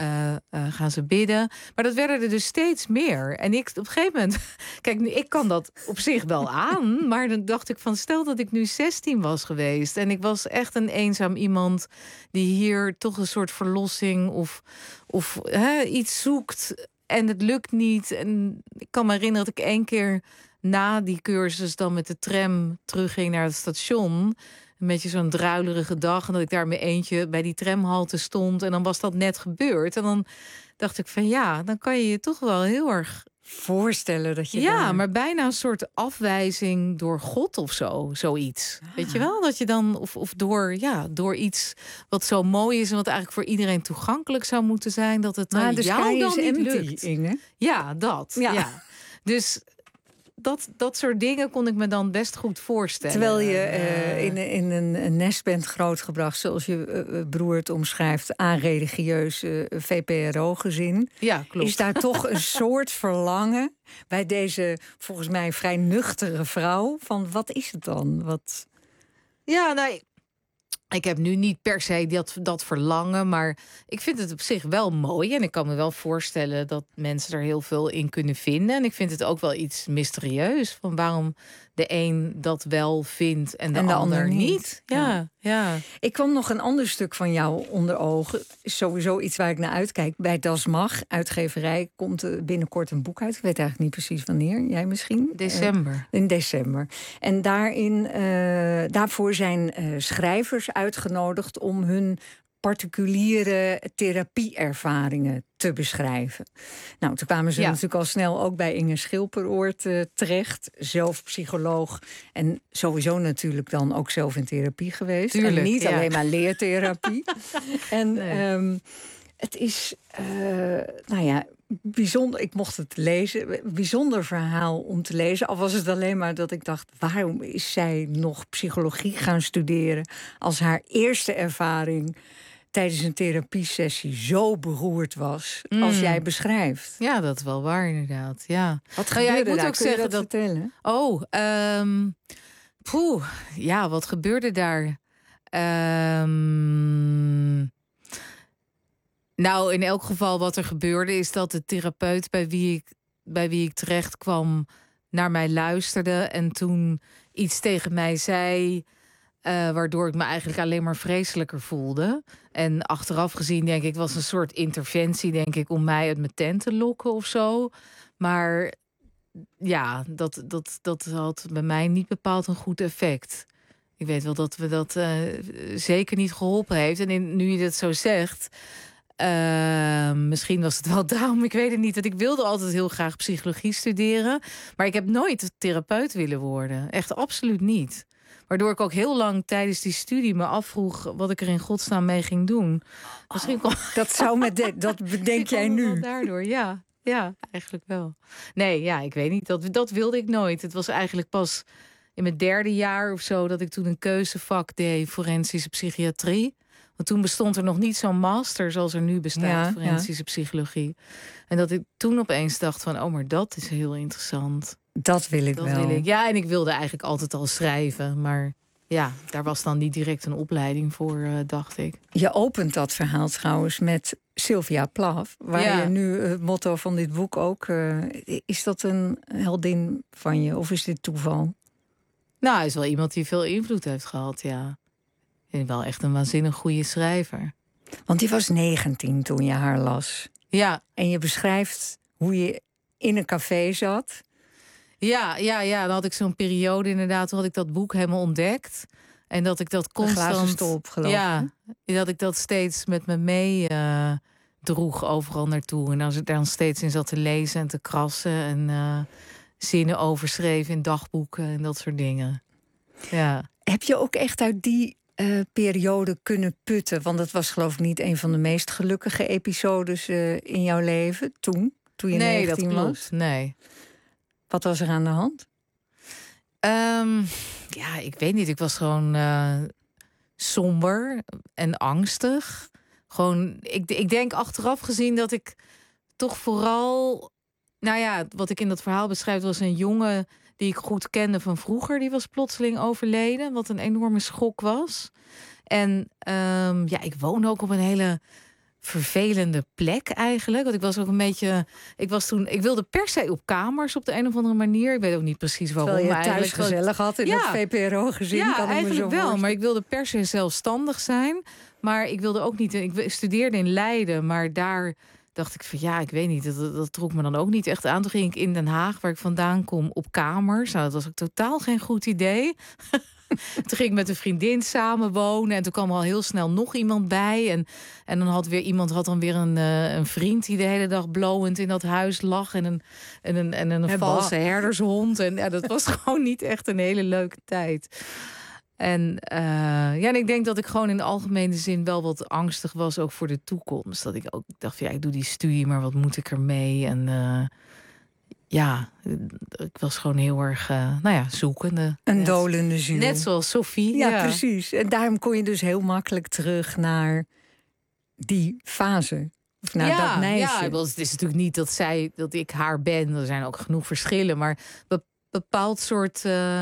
S6: gaan ze bidden. Maar dat werden er dus steeds meer. En ik op een gegeven moment... Kijk, ik kan dat op zich wel aan. Maar dan dacht ik van, stel dat ik nu 16 was geweest. En ik was echt een eenzaam iemand... die hier toch een soort verlossing of iets zoekt. En het lukt niet. En ik kan me herinneren dat ik 1 keer na die cursus... dan met de tram terugging naar het station... Een beetje zo'n druilerige dag. En dat ik daar met eentje bij die tramhalte stond. En dan was dat net gebeurd. En dan dacht ik van dan kan je je toch wel heel erg...
S16: voorstellen dat je...
S6: maar bijna een soort afwijzing door God of zo. Zoiets. Weet je wel? Dat je dan... Of door iets wat zo mooi is... en wat eigenlijk voor iedereen toegankelijk zou moeten zijn... dat het dan jou dan niet lukt.
S16: Inge.
S6: Ja, dat. Ja. Dus... Dat soort dingen kon ik me dan best goed voorstellen.
S16: Terwijl je in een nest bent grootgebracht... zoals je broer het omschrijft... aan religieus VPRO-gezin.
S6: Ja, klopt.
S16: Is daar toch een soort verlangen... bij deze volgens mij vrij nuchtere vrouw... van wat is het dan? Wat...
S6: Ja, nee... Ik heb nu niet per se dat verlangen, maar ik vind het op zich wel mooi. En ik kan me wel voorstellen dat mensen er heel veel in kunnen vinden. En ik vind het ook wel iets mysterieus. Van waarom de een dat wel vindt en de ander niet. Ja.
S16: Ik kwam nog een ander stuk van jou onder ogen. Is sowieso iets waar ik naar uitkijk. Bij Das Mag, uitgeverij, komt binnenkort een boek uit. Ik weet eigenlijk niet precies wanneer. Jij misschien?
S6: December.
S16: In december. En daarvoor zijn schrijvers uitgenodigd om hun particuliere therapieervaringen te beschrijven. Nou, toen kwamen ze natuurlijk al snel ook bij Inge Schilperoort terecht. Zelf psycholoog en sowieso natuurlijk dan ook zelf in therapie geweest.
S6: Tuurlijk,
S16: en niet alleen maar leertherapie. En het is, bijzonder. Ik mocht het lezen. Bijzonder verhaal om te lezen. Al was het alleen maar dat ik dacht... waarom is zij nog psychologie gaan studeren... als haar eerste ervaring tijdens een therapiesessie zo beroerd was... als jij beschrijft.
S6: Ja, dat is wel waar inderdaad. Ja.
S16: Wat gebeurde
S6: ik moet
S16: daar?
S6: ook zeggen dat
S16: vertellen?
S6: Wat gebeurde daar? Nou, in elk geval wat er gebeurde... is dat de therapeut bij wie ik terecht kwam... naar mij luisterde en toen iets tegen mij zei... waardoor ik me eigenlijk alleen maar vreselijker voelde. En achteraf gezien, denk ik, was een soort interventie... denk ik, om mij uit mijn tent te lokken of zo. Maar ja, dat had bij mij niet bepaald een goed effect. Ik weet wel dat we dat zeker niet geholpen heeft. En nu je dat zo zegt... Misschien was het wel daarom, ik weet het niet. Want ik wilde altijd heel graag psychologie studeren. Maar ik heb nooit therapeut willen worden. Echt absoluut niet. Waardoor ik ook heel lang tijdens die studie me afvroeg wat ik er in godsnaam mee ging doen. Misschien
S16: dat zou dat bedenk jij nu.
S6: Daardoor, ja. Ja, eigenlijk wel. Nee, ja, ik weet niet. Dat wilde ik nooit. Het was eigenlijk pas in mijn 3e jaar of zo dat ik toen een keuzevak deed, forensische psychiatrie. Want toen bestond er nog niet zo'n master zoals er nu bestaat, forensische psychologie. En dat ik toen opeens dacht van, oh, maar dat is heel interessant.
S16: Dat wil ik wel.
S6: Ja, en ik wilde eigenlijk altijd al schrijven. Maar ja, daar was dan niet direct een opleiding voor, dacht ik.
S16: Je opent dat verhaal trouwens met Sylvia Plath. Waar je nu het motto van dit boek ook... is dat een heldin van je? Of is dit toeval?
S6: Nou, hij is wel iemand die veel invloed heeft gehad, ja. En wel echt een waanzinnig goede schrijver.
S16: Want die was 19 toen je haar las.
S6: Ja.
S16: En je beschrijft hoe je in een café zat.
S6: Ja. Dan had ik zo'n periode inderdaad. Toen had ik dat boek helemaal ontdekt. En dat ik dat constant...
S16: Een glazen stolp, geloof ik.
S6: Ja, dat ik dat steeds met me mee droeg overal naartoe. En als ik daar dan steeds in zat te lezen en te krassen. En zinnen overschreven in dagboeken en dat soort dingen. Ja.
S16: Heb je ook echt uit die periode kunnen putten? Want dat was geloof ik niet een van de meest gelukkige episodes in jouw leven toen je 19 was.
S6: Nee.
S16: Wat was er aan de hand?
S6: Ja, ik weet niet. Ik was gewoon somber en angstig. Gewoon, ik denk achteraf gezien dat ik toch vooral... Nou ja, wat ik in dat verhaal beschrijf was een jongen die ik goed kende van vroeger. Die was plotseling overleden, wat een enorme schok was. En ik woon ook op een hele vervelende plek eigenlijk. Want ik was ook een beetje... Ik wilde per se op kamers op de een of andere manier. Ik weet ook niet precies waarom.
S16: Terwijl je thuis gezellig had in het VPRO-gezin.
S6: Ja, eigenlijk wel. Maar ik wilde per se zelfstandig zijn. Maar ik wilde ook niet... Ik studeerde in Leiden, maar daar dacht ik van ja, ik weet niet. Dat trok me dan ook niet echt aan. Toen ging ik in Den Haag, waar ik vandaan kom, op kamers. Nou, dat was ook totaal geen goed idee. Toen ging ik met een vriendin samenwonen. En toen kwam er al heel snel nog iemand bij. En dan had iemand weer een vriend die de hele dag blowend in dat huis lag. En een valse herdershond. En ja, dat was gewoon niet echt een hele leuke tijd. En ik denk dat ik gewoon in de algemene zin wel wat angstig was, ook voor de toekomst. Dat ik ook dacht van ja, ik doe die studie, maar wat moet ik ermee? En ik was gewoon heel erg, zoekende.
S16: Een dolende ziel.
S6: Net zoals Sophie.
S16: Ja, precies. En daarom kon je dus heel makkelijk terug naar die fase. Of naar dat meisje.
S6: Ja, het is natuurlijk niet dat ik haar ben. Er zijn ook genoeg verschillen. Maar bepaald soort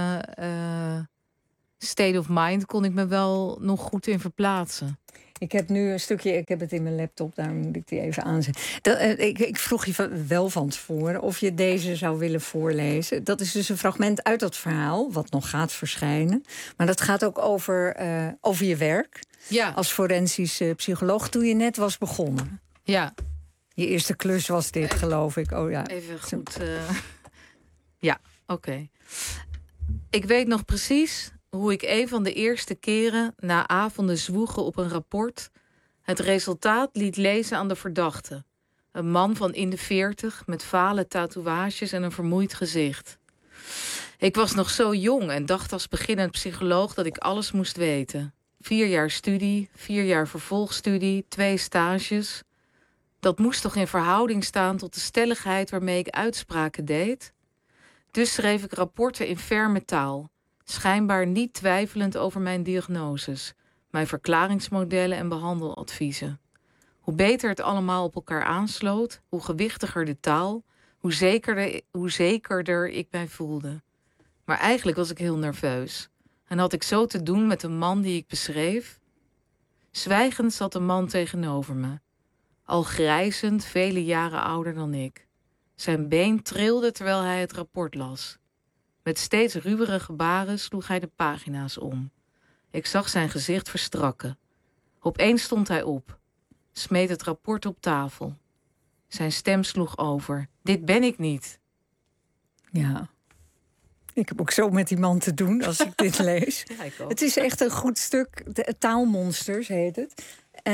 S6: state of mind kon ik me wel nog goed in verplaatsen.
S16: Ik heb nu een stukje, ik heb het in mijn laptop, daar moet ik die even aanzetten. Ik vroeg je wel van tevoren of je deze zou willen voorlezen. Dat is dus een fragment uit dat verhaal, wat nog gaat verschijnen. Maar dat gaat ook over je werk als forensisch psycholoog toen je net was begonnen.
S6: Ja.
S16: Je eerste klus was dit, geloof ik. Oh ja.
S6: Even goed. Ja, oké. Ik weet nog precies hoe ik een van de eerste keren na avonden zwoegen op een rapport het resultaat liet lezen aan de verdachte. Een man van in de 40 met vale tatoeages en een vermoeid gezicht. Ik was nog zo jong en dacht als beginnend psycholoog dat ik alles moest weten. 4 jaar studie, 4 jaar vervolgstudie, 2 stages. Dat moest toch in verhouding staan tot de stelligheid waarmee ik uitspraken deed? Dus schreef ik rapporten in ferme taal, schijnbaar niet twijfelend over mijn diagnoses, mijn verklaringsmodellen en behandeladviezen. Hoe beter het allemaal op elkaar aansloot, hoe gewichtiger de taal, hoe zekerder ik mij voelde. Maar eigenlijk was ik heel nerveus en had ik zo te doen met de man die ik beschreef. Zwijgend zat de man tegenover me, al grijzend, vele jaren ouder dan ik. Zijn been trilde terwijl hij het rapport las. Met steeds ruwere gebaren sloeg hij de pagina's om. Ik zag zijn gezicht verstrakken. Opeens stond hij op, smeet het rapport op tafel. Zijn stem sloeg over. Dit ben ik niet.
S16: Ja. Ik heb ook zo met die man te doen als ik dit lees.
S6: Ja, ik ook.
S16: Het is echt een goed stuk. Taalmonsters heet het. En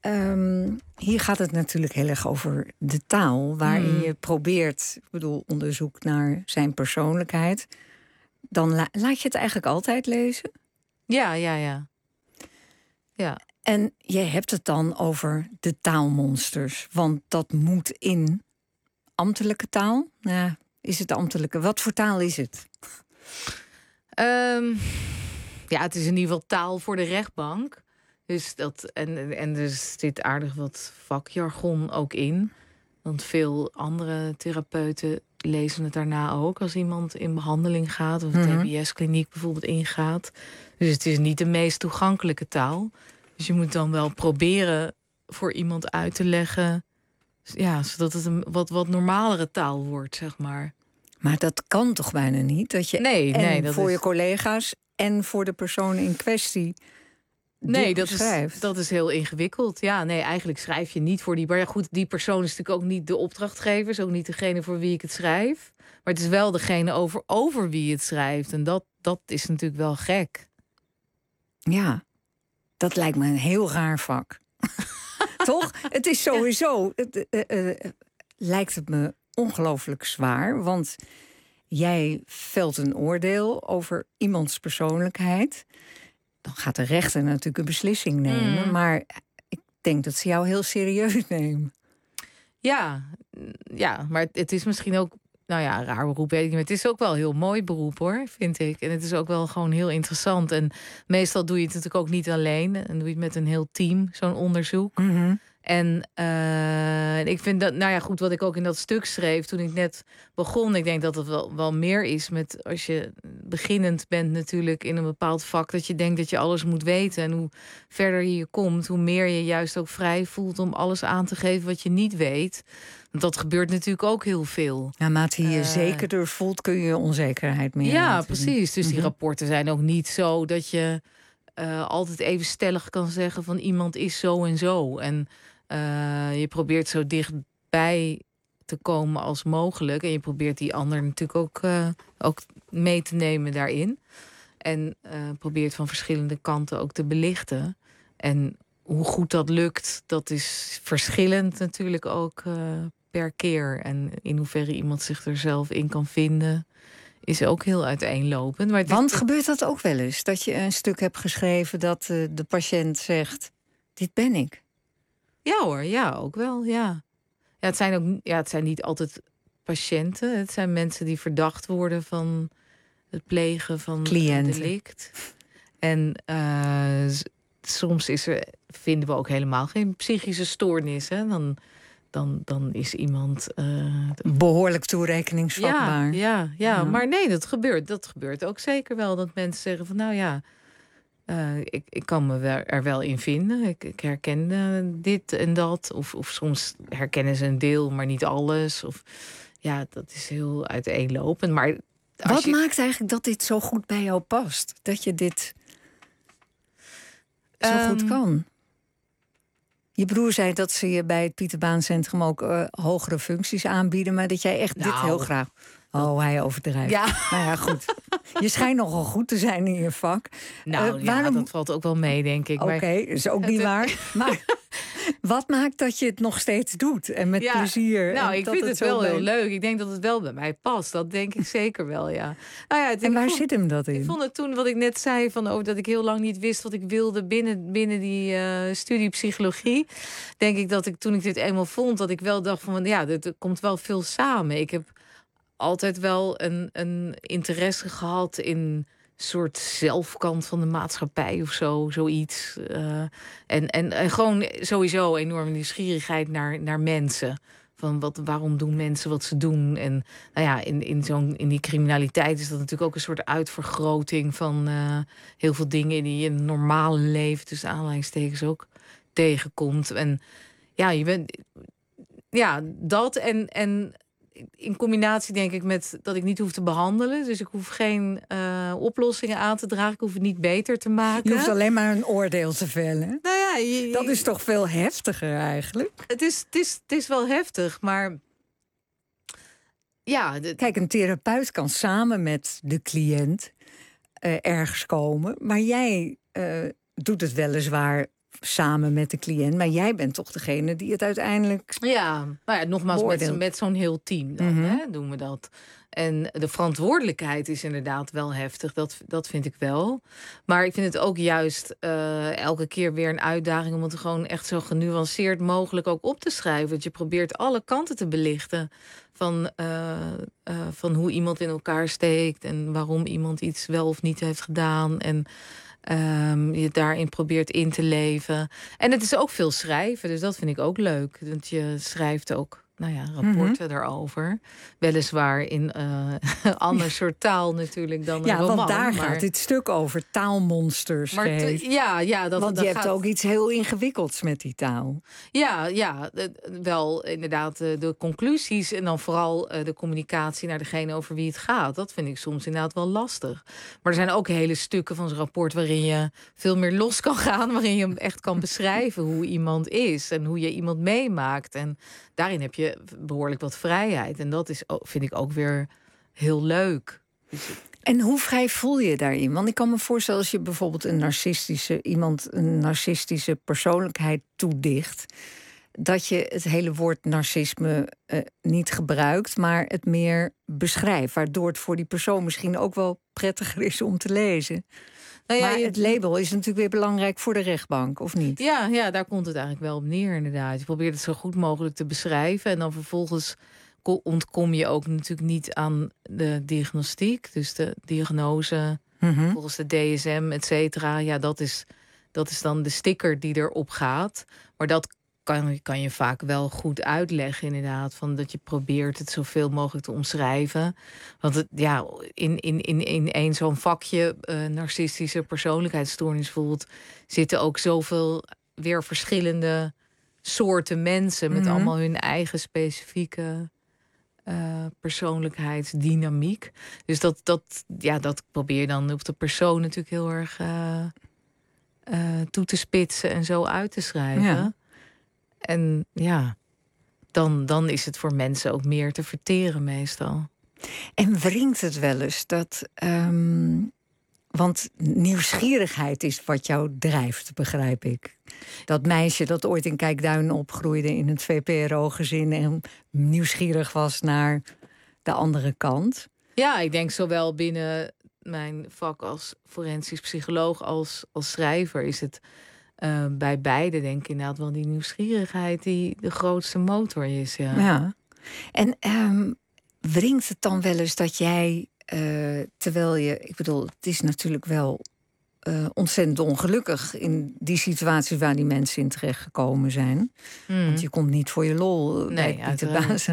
S16: Hier gaat het natuurlijk heel erg over de taal, waarin je probeert, onderzoek naar zijn persoonlijkheid. Dan laat je het eigenlijk altijd lezen?
S6: Ja.
S16: En je hebt het dan over de taalmonsters, want dat moet in ambtelijke taal. Nou, is het ambtelijke? Wat voor taal is het?
S6: Het is in ieder geval taal voor de rechtbank. Dus en er zit aardig wat vakjargon ook in. Want veel andere therapeuten lezen het daarna ook als iemand in behandeling gaat of de TBS-kliniek bijvoorbeeld ingaat. Dus het is niet de meest toegankelijke taal. Dus je moet dan wel proberen voor iemand uit te leggen, zodat het een wat normalere taal wordt, zeg maar.
S16: Maar dat kan toch bijna niet? Dat je dat voor je collega's en voor de persoon in kwestie. Nee,
S6: dat is heel ingewikkeld. Ja, nee, eigenlijk schrijf je niet voor die. Maar goed, die persoon is natuurlijk ook niet de opdrachtgever, is ook niet degene voor wie ik het schrijf. Maar het is wel degene over wie het schrijft. En dat is natuurlijk wel gek.
S16: Ja, dat lijkt me een heel raar vak. Toch? Het is sowieso. Lijkt het me ongelooflijk zwaar. Want jij velt een oordeel over iemands persoonlijkheid. Dan gaat de rechter natuurlijk een beslissing nemen. Maar ik denk dat ze jou heel serieus nemen.
S6: Ja, maar het is misschien ook, een raar beroep, weet ik niet. Maar het is ook wel een heel mooi beroep, hoor, vind ik. En het is ook wel gewoon heel interessant. En meestal doe je het natuurlijk ook niet alleen. En doe je het met een heel team, zo'n onderzoek. En ik vind dat, goed, wat ik ook in dat stuk schreef toen ik net begon. Ik denk dat het wel meer is met als je beginnend bent natuurlijk in een bepaald vak, dat je denkt dat je alles moet weten. En hoe verder je komt, hoe meer je juist ook vrij voelt om alles aan te geven wat je niet weet. Want dat gebeurt natuurlijk ook heel veel.
S16: Naarmate je je zekerder voelt, kun je onzekerheid meer.
S6: Ja, precies. Dus die rapporten zijn ook niet zo dat je altijd even stellig kan zeggen van iemand is zo en zo. En je probeert zo dichtbij te komen als mogelijk. En je probeert die ander natuurlijk ook mee te nemen daarin. En probeert van verschillende kanten ook te belichten. En hoe goed dat lukt, dat is verschillend natuurlijk ook per keer. En in hoeverre iemand zich er zelf in kan vinden, is ook heel uiteenlopend. Maar
S16: want gebeurt dat ook wel eens? Dat je een stuk hebt geschreven dat de patiënt zegt, dit ben ik.
S6: Ja hoor, ja, ook wel, ja. Het zijn niet altijd patiënten. Het zijn mensen die verdacht worden van het plegen van een delict. En soms vinden we ook helemaal geen psychische stoornis. Hè? Dan is iemand
S16: behoorlijk toerekeningsvatbaar.
S6: Ja, maar nee, dat gebeurt ook zeker wel. Dat mensen zeggen van ik kan me er wel in vinden. Ik herken dit en dat. Of soms herkennen ze een deel, maar niet alles. Of dat is heel uiteenlopend. Maar
S16: wat maakt eigenlijk dat dit zo goed bij jou past? Dat je dit zo goed kan? Je broer zei dat ze je bij het Pieter Baan Centrum ook hogere functies aanbieden, maar dat jij echt dit heel graag. Oh, hij overdrijft. Ja. Nou ja, goed. Je schijnt nogal goed te zijn in je vak.
S6: Waarom... dat valt ook wel mee, denk ik.
S16: Oké, is ook niet waar. Maar wat maakt dat je het nog steeds doet? En met plezier.
S6: Nou, ik vind het wel heel leuk. Ik denk dat het wel bij mij past. Dat denk ik zeker wel, ja.
S16: En waar zit hem dat in?
S6: Ik vond het toen, wat ik net zei, dat ik heel lang niet wist wat ik wilde binnen die studie psychologie. Denk ik dat toen ik dit eenmaal vond, dat ik wel dacht van, er komt wel veel samen. Ik heb altijd wel een interesse gehad in een soort zelfkant van de maatschappij of zoiets. En gewoon sowieso enorme nieuwsgierigheid naar mensen. Van waarom doen mensen wat ze doen? En in die criminaliteit is dat natuurlijk ook een soort uitvergroting van heel veel dingen die je in het normale leven tussen aanhalingstekens ook tegenkomt. En je bent dat en in combinatie denk ik met dat ik niet hoef te behandelen. Dus ik hoef geen oplossingen aan te dragen. Ik hoef het niet beter te maken.
S16: Je hoeft alleen maar een oordeel te vellen. Dat is toch veel heftiger eigenlijk?
S6: Het is wel heftig, maar
S16: Kijk, een therapeut kan samen met de cliënt ergens komen. Maar jij doet het weliswaar samen met de cliënt. Maar jij bent toch degene die het uiteindelijk...
S6: Ja, maar ja, nogmaals, met zo'n heel team dan, hè, doen we dat. En de verantwoordelijkheid is inderdaad wel heftig. Dat vind ik wel. Maar ik vind het ook juist elke keer weer een uitdaging... om het gewoon echt zo genuanceerd mogelijk ook op te schrijven. Want je probeert alle kanten te belichten... van hoe iemand in elkaar steekt... en waarom iemand iets wel of niet heeft gedaan... en je daarin probeert in te leven. En het is ook veel schrijven, dus dat vind ik ook leuk. Want je schrijft ook rapporten daarover. Weliswaar in ander soort taal natuurlijk dan een roman.
S16: Want daar gaat dit stuk over, taalmonsters.
S6: Maar
S16: want je hebt ook iets heel ingewikkelds met die taal.
S6: Ja, wel inderdaad de conclusies... en dan vooral de communicatie naar degene over wie het gaat. Dat vind ik soms inderdaad wel lastig. Maar er zijn ook hele stukken van zo'n rapport... waarin je veel meer los kan gaan... waarin je hem echt kan beschrijven hoe iemand is... en hoe je iemand meemaakt. En daarin heb je behoorlijk wat vrijheid. En dat is, vind ik ook weer heel leuk.
S16: En hoe vrij voel je daarin? Want ik kan me voorstellen als je bijvoorbeeld een narcistische persoonlijkheid toedicht... dat je het hele woord narcisme niet gebruikt... maar het meer beschrijft. Waardoor het voor die persoon misschien ook wel prettiger is om te lezen. Maar het label is natuurlijk weer belangrijk voor de rechtbank, of niet?
S6: Ja, daar komt het eigenlijk wel op neer, inderdaad. Je probeert het zo goed mogelijk te beschrijven... en dan vervolgens ontkom je ook natuurlijk niet aan de diagnostiek. Dus de diagnose volgens de DSM, et cetera. Ja, dat is dan de sticker die erop gaat. Maar dat kan je vaak wel goed uitleggen, inderdaad. Van dat je probeert het zoveel mogelijk te omschrijven. Want in één zo'n vakje, narcistische persoonlijkheidsstoornis bijvoorbeeld, zitten ook zoveel weer verschillende soorten mensen met allemaal hun eigen specifieke persoonlijkheidsdynamiek. Dus dat probeer je dan op de persoon natuurlijk heel erg toe te spitsen en zo uit te schrijven. Ja. En dan is het voor mensen ook meer te verteren meestal.
S16: En wringt het wel eens dat... want nieuwsgierigheid is wat jou drijft, begrijp ik. Dat meisje dat ooit in Kijkduin opgroeide in het VPRO-gezin... en nieuwsgierig was naar de andere kant.
S6: Ja, ik denk zowel binnen mijn vak als forensisch psycholoog als schrijver... is het bij beide, denk ik inderdaad wel die nieuwsgierigheid... die de grootste motor is,
S16: ja. En wringt het dan wel eens dat jij... terwijl je, ik bedoel, het is natuurlijk wel ontzettend ongelukkig... in die situaties waar die mensen in terechtgekomen zijn. Want je komt niet voor je lol bij Pieter Baas.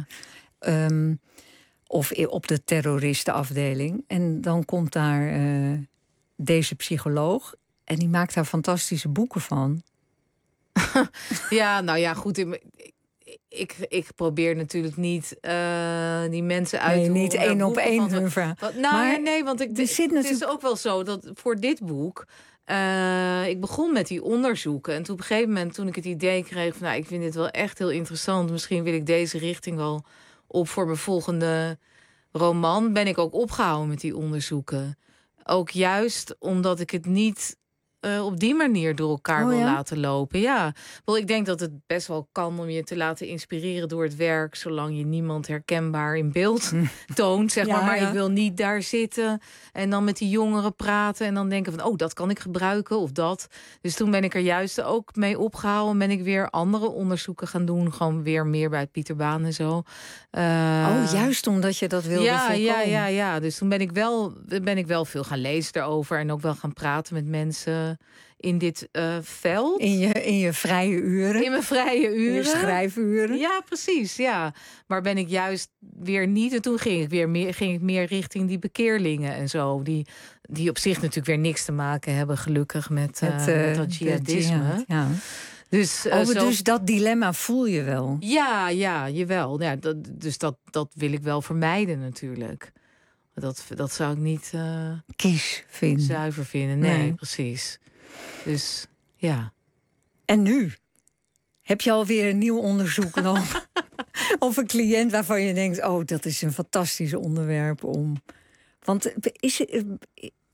S16: Of op de terroristenafdeling. En dan komt daar deze psycholoog... en die maakt daar fantastische boeken van.
S6: Ja, nou ja, goed... Ik probeer natuurlijk niet die mensen uit te horen.
S16: Niet één op één hun verhaal.
S6: Want het is ook wel zo dat voor dit boek... ik begon met die onderzoeken. En toen op een gegeven moment, toen ik het idee kreeg... van, ik vind dit wel echt heel interessant. Misschien wil ik deze richting wel op voor mijn volgende roman. Ben ik ook opgehouden met die onderzoeken. Ook juist omdat ik het niet... op die manier door elkaar wil laten lopen. Ja, wel, ik denk dat het best wel kan om je te laten inspireren door het werk... zolang je niemand herkenbaar in beeld toont, zeg maar. Maar ik wil niet daar zitten en dan met die jongeren praten... en dan denken van, dat kan ik gebruiken of dat. Dus toen ben ik er juist ook mee opgehouden... ben ik weer andere onderzoeken gaan doen. Gewoon weer meer bij het Pieter Baan en zo.
S16: Juist omdat je dat wilde voorkomen.
S6: Ja. Dus toen ben ik wel veel gaan lezen daarover... en ook wel gaan praten met mensen... in dit veld.
S16: In je vrije uren.
S6: In mijn vrije uren.
S16: In je schrijfuren.
S6: Ja, precies, ja. Maar ben ik juist weer niet... en toen ging ik meer richting die bekeerlingen en zo. Die op zich natuurlijk weer niks te maken hebben... gelukkig met dat jihadisme.
S16: Ja. Dus, dus dat dilemma voel je wel?
S6: Ja, jawel. Ja, dat wil ik wel vermijden natuurlijk. Dat zou ik niet
S16: kies vinden.
S6: Zuiver vinden. Nee, precies. Dus ja.
S16: En nu? Heb je alweer een nieuw onderzoek nog? Of een cliënt waarvan je denkt... dat is een fantastisch onderwerp om... Want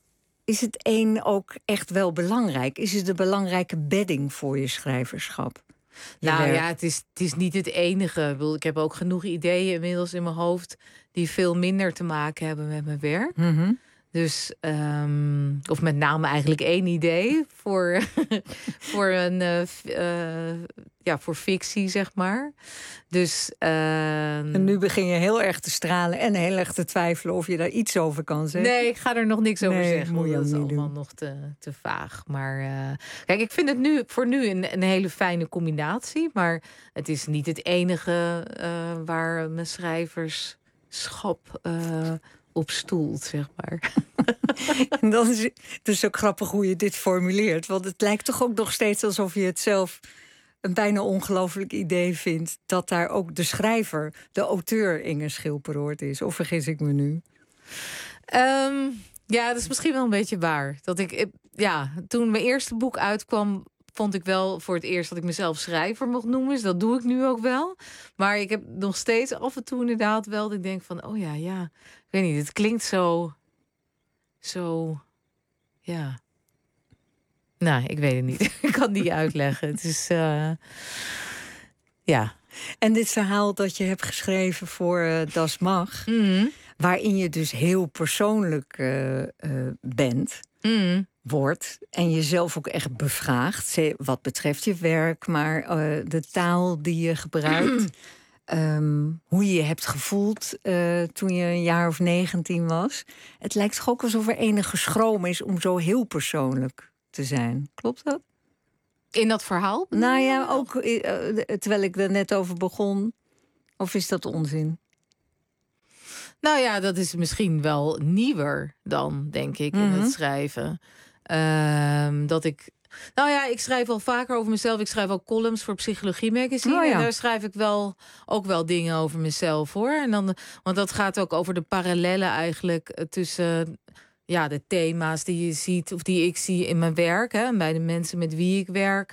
S16: is het een ook echt wel belangrijk? Is het een belangrijke bedding voor je schrijverschap?
S6: Het is niet het enige. Ik heb ook genoeg ideeën inmiddels in mijn hoofd die veel minder te maken hebben met mijn werk.
S16: Mm-hmm.
S6: Dus, of met name eigenlijk 1 idee voor voor fictie, zeg maar. Dus,
S16: en nu begin je heel erg te stralen en heel erg te twijfelen of je daar iets over kan zeggen.
S6: Nee, ik ga er nog niks over zeggen.
S16: Moet je
S6: dat is
S16: niet
S6: allemaal
S16: doen.
S6: nog te vaag. Maar kijk, ik vind het voor nu een hele fijne combinatie. Maar het is niet het enige waar mijn schrijverschap op stoelt, zeg maar.
S16: En dan is het ook grappig hoe je dit formuleert. Want het lijkt toch ook nog steeds alsof je het zelf een bijna ongelooflijk idee vindt dat daar ook de schrijver, de auteur Inge Schilperoort is. Of vergis ik me nu?
S6: Dat is misschien wel een beetje waar. Toen mijn eerste boek uitkwam, vond ik wel voor het eerst dat ik mezelf schrijver mocht noemen. Dus dat doe ik nu ook wel. Maar ik heb nog steeds af en toe inderdaad wel dat ik denk van, ik weet niet, het klinkt zo, ja. Nou, ik weet het niet. Ik kan het niet uitleggen. Het is, ja.
S16: En dit verhaal dat je hebt geschreven voor Das Mag, waarin je dus heel persoonlijk bent, wordt en jezelf ook echt bevraagt, wat betreft je werk, maar de taal die je gebruikt, hoe je je hebt gevoeld toen je een jaar of 19 was. Het lijkt toch ook alsof er enige schroom is om zo heel persoonlijk te zijn. Klopt dat?
S6: In dat verhaal?
S16: Nou ja, ook terwijl ik er net over begon. Of is dat onzin?
S6: Nou ja, dat is misschien wel nieuwer dan, denk ik, in het schrijven. Ik schrijf al vaker over mezelf. Ik schrijf al columns voor Psychologie Magazine. En daar schrijf ik ook wel dingen over mezelf, hoor. En want dat gaat ook over de parallellen eigenlijk tussen de thema's die je ziet of die ik zie in mijn werk, hè, bij de mensen met wie ik werk.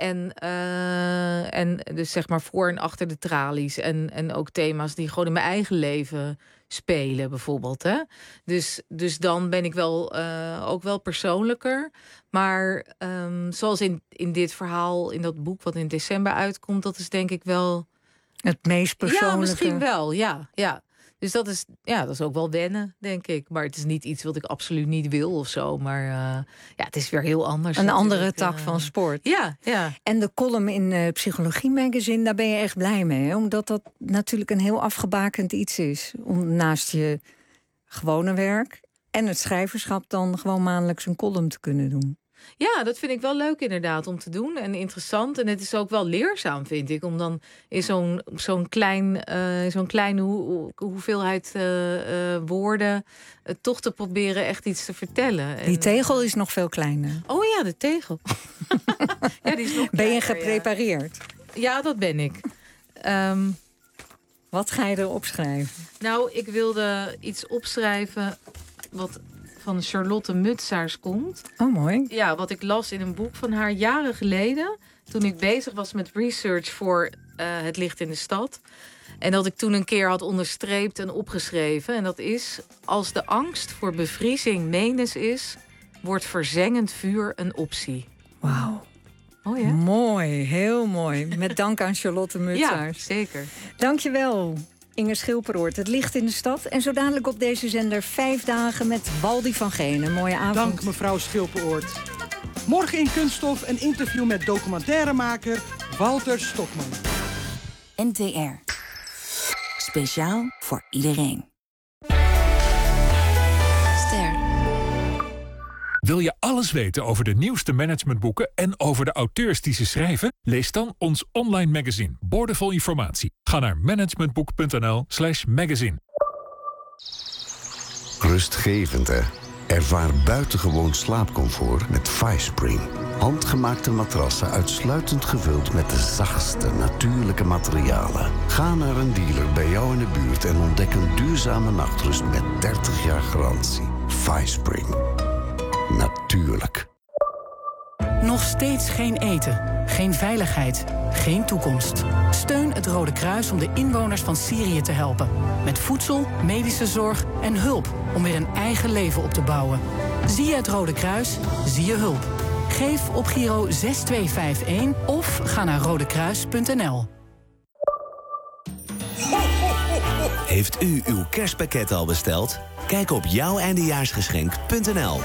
S6: En dus zeg maar voor en achter de tralies. En ook thema's die gewoon in mijn eigen leven spelen, bijvoorbeeld. Hè? Dus dan ben ik wel ook wel persoonlijker. Maar zoals in dit verhaal, in dat boek wat in december uitkomt, dat is denk ik wel
S16: het meest persoonlijke.
S6: Ja, misschien wel, ja. Dus dat is ook wel wennen, denk ik. Maar het is niet iets wat ik absoluut niet wil of zo. Maar het is weer heel anders.
S16: Een andere tak van sport.
S6: Ja.
S16: En de column in Psychologie Magazine, daar ben je echt blij mee. Hè? Omdat dat natuurlijk een heel afgebakend iets is. Om naast je gewone werk en het schrijverschap dan gewoon maandelijks een column te kunnen doen.
S6: Ja, dat vind ik wel leuk inderdaad om te doen. En interessant. En het is ook wel leerzaam, vind ik. Om dan in zo'n kleine hoeveelheid woorden toch te proberen echt iets te vertellen.
S16: Die tegel is nog veel kleiner.
S6: Oh ja, de tegel. Ja, die is nog kleiner,
S16: ben je geprepareerd?
S6: Ja, dat ben ik.
S16: Wat ga je erop schrijven?
S6: Nou, ik wilde iets opschrijven wat van Charlotte Mutsaars komt.
S16: Oh, mooi.
S6: Ja, wat ik las in een boek van haar jaren geleden, toen ik bezig was met research voor Het Licht in de Stad. En dat ik toen een keer had onderstreept en opgeschreven. En dat is: als de angst voor bevriezing menens is, wordt verzengend vuur een optie.
S16: Wauw.
S6: Oh ja?
S16: Mooi, heel mooi. Met dank aan Charlotte Mutsaars.
S6: Ja, zeker.
S16: Dankjewel, Inge Schilperoort. Het Licht in de Stad. En zo dadelijk op deze zender 5 dagen met Waldy van Genen. Mooie avond.
S15: Dank, mevrouw Schilperoort. Morgen in Kunststof een interview met documentairemaker Walter Stokman.
S9: NTR. Speciaal voor iedereen.
S18: Ster. Wil je alles weten over de nieuwste managementboeken en over de auteurs die ze schrijven? Lees dan ons online magazine, boordevol informatie. Ga naar managementboek.nl/magazine.
S19: Rustgevend, hè? Ervaar buitengewoon slaapcomfort met FiSpring. Handgemaakte matrassen uitsluitend gevuld met de zachtste natuurlijke materialen. Ga naar een dealer bij jou in de buurt en ontdek een duurzame nachtrust met 30 jaar garantie. FiSpring. Natuurlijk.
S20: Nog steeds geen eten, geen veiligheid, geen toekomst. Steun het Rode Kruis om de inwoners van Syrië te helpen. Met voedsel, medische zorg en hulp om weer een eigen leven op te bouwen. Zie je het Rode Kruis? Zie je hulp. Geef op Giro 6251 of ga naar rodekruis.nl.
S21: Heeft u uw kerstpakket al besteld? Kijk op jouwindejaarsgeschenk.nl.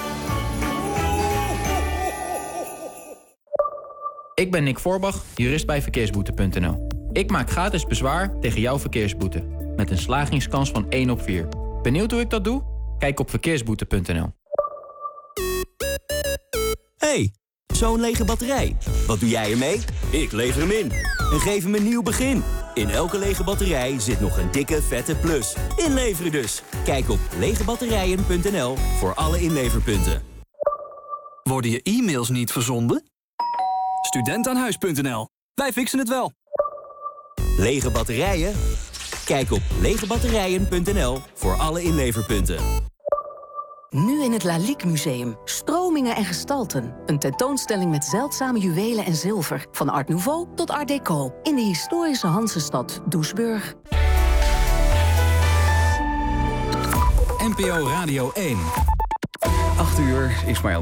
S22: Ik ben Nick Voorbach, jurist bij verkeersboete.nl. Ik maak gratis bezwaar tegen jouw verkeersboete. Met een slagingskans van 1 op 4. Benieuwd hoe ik dat doe? Kijk op verkeersboete.nl.
S23: Hey, zo'n lege batterij. Wat doe jij ermee? Ik lever hem in. En geef hem een nieuw begin. In elke lege batterij zit nog een dikke, vette plus. Inleveren dus. Kijk op legebatterijen.nl voor alle inleverpunten.
S24: Worden je e-mails niet verzonden? Studentaanhuis.nl. Wij fixen het wel.
S23: Lege batterijen? Kijk op legebatterijen.nl voor alle inleverpunten.
S25: Nu in het Lalique Museum. Stromingen en gestalten. Een tentoonstelling met zeldzame juwelen en zilver. Van Art Nouveau tot Art Deco. In de historische Hansestad Doesburg.
S26: NPO Radio 1.
S1: 8 uur, Ismaël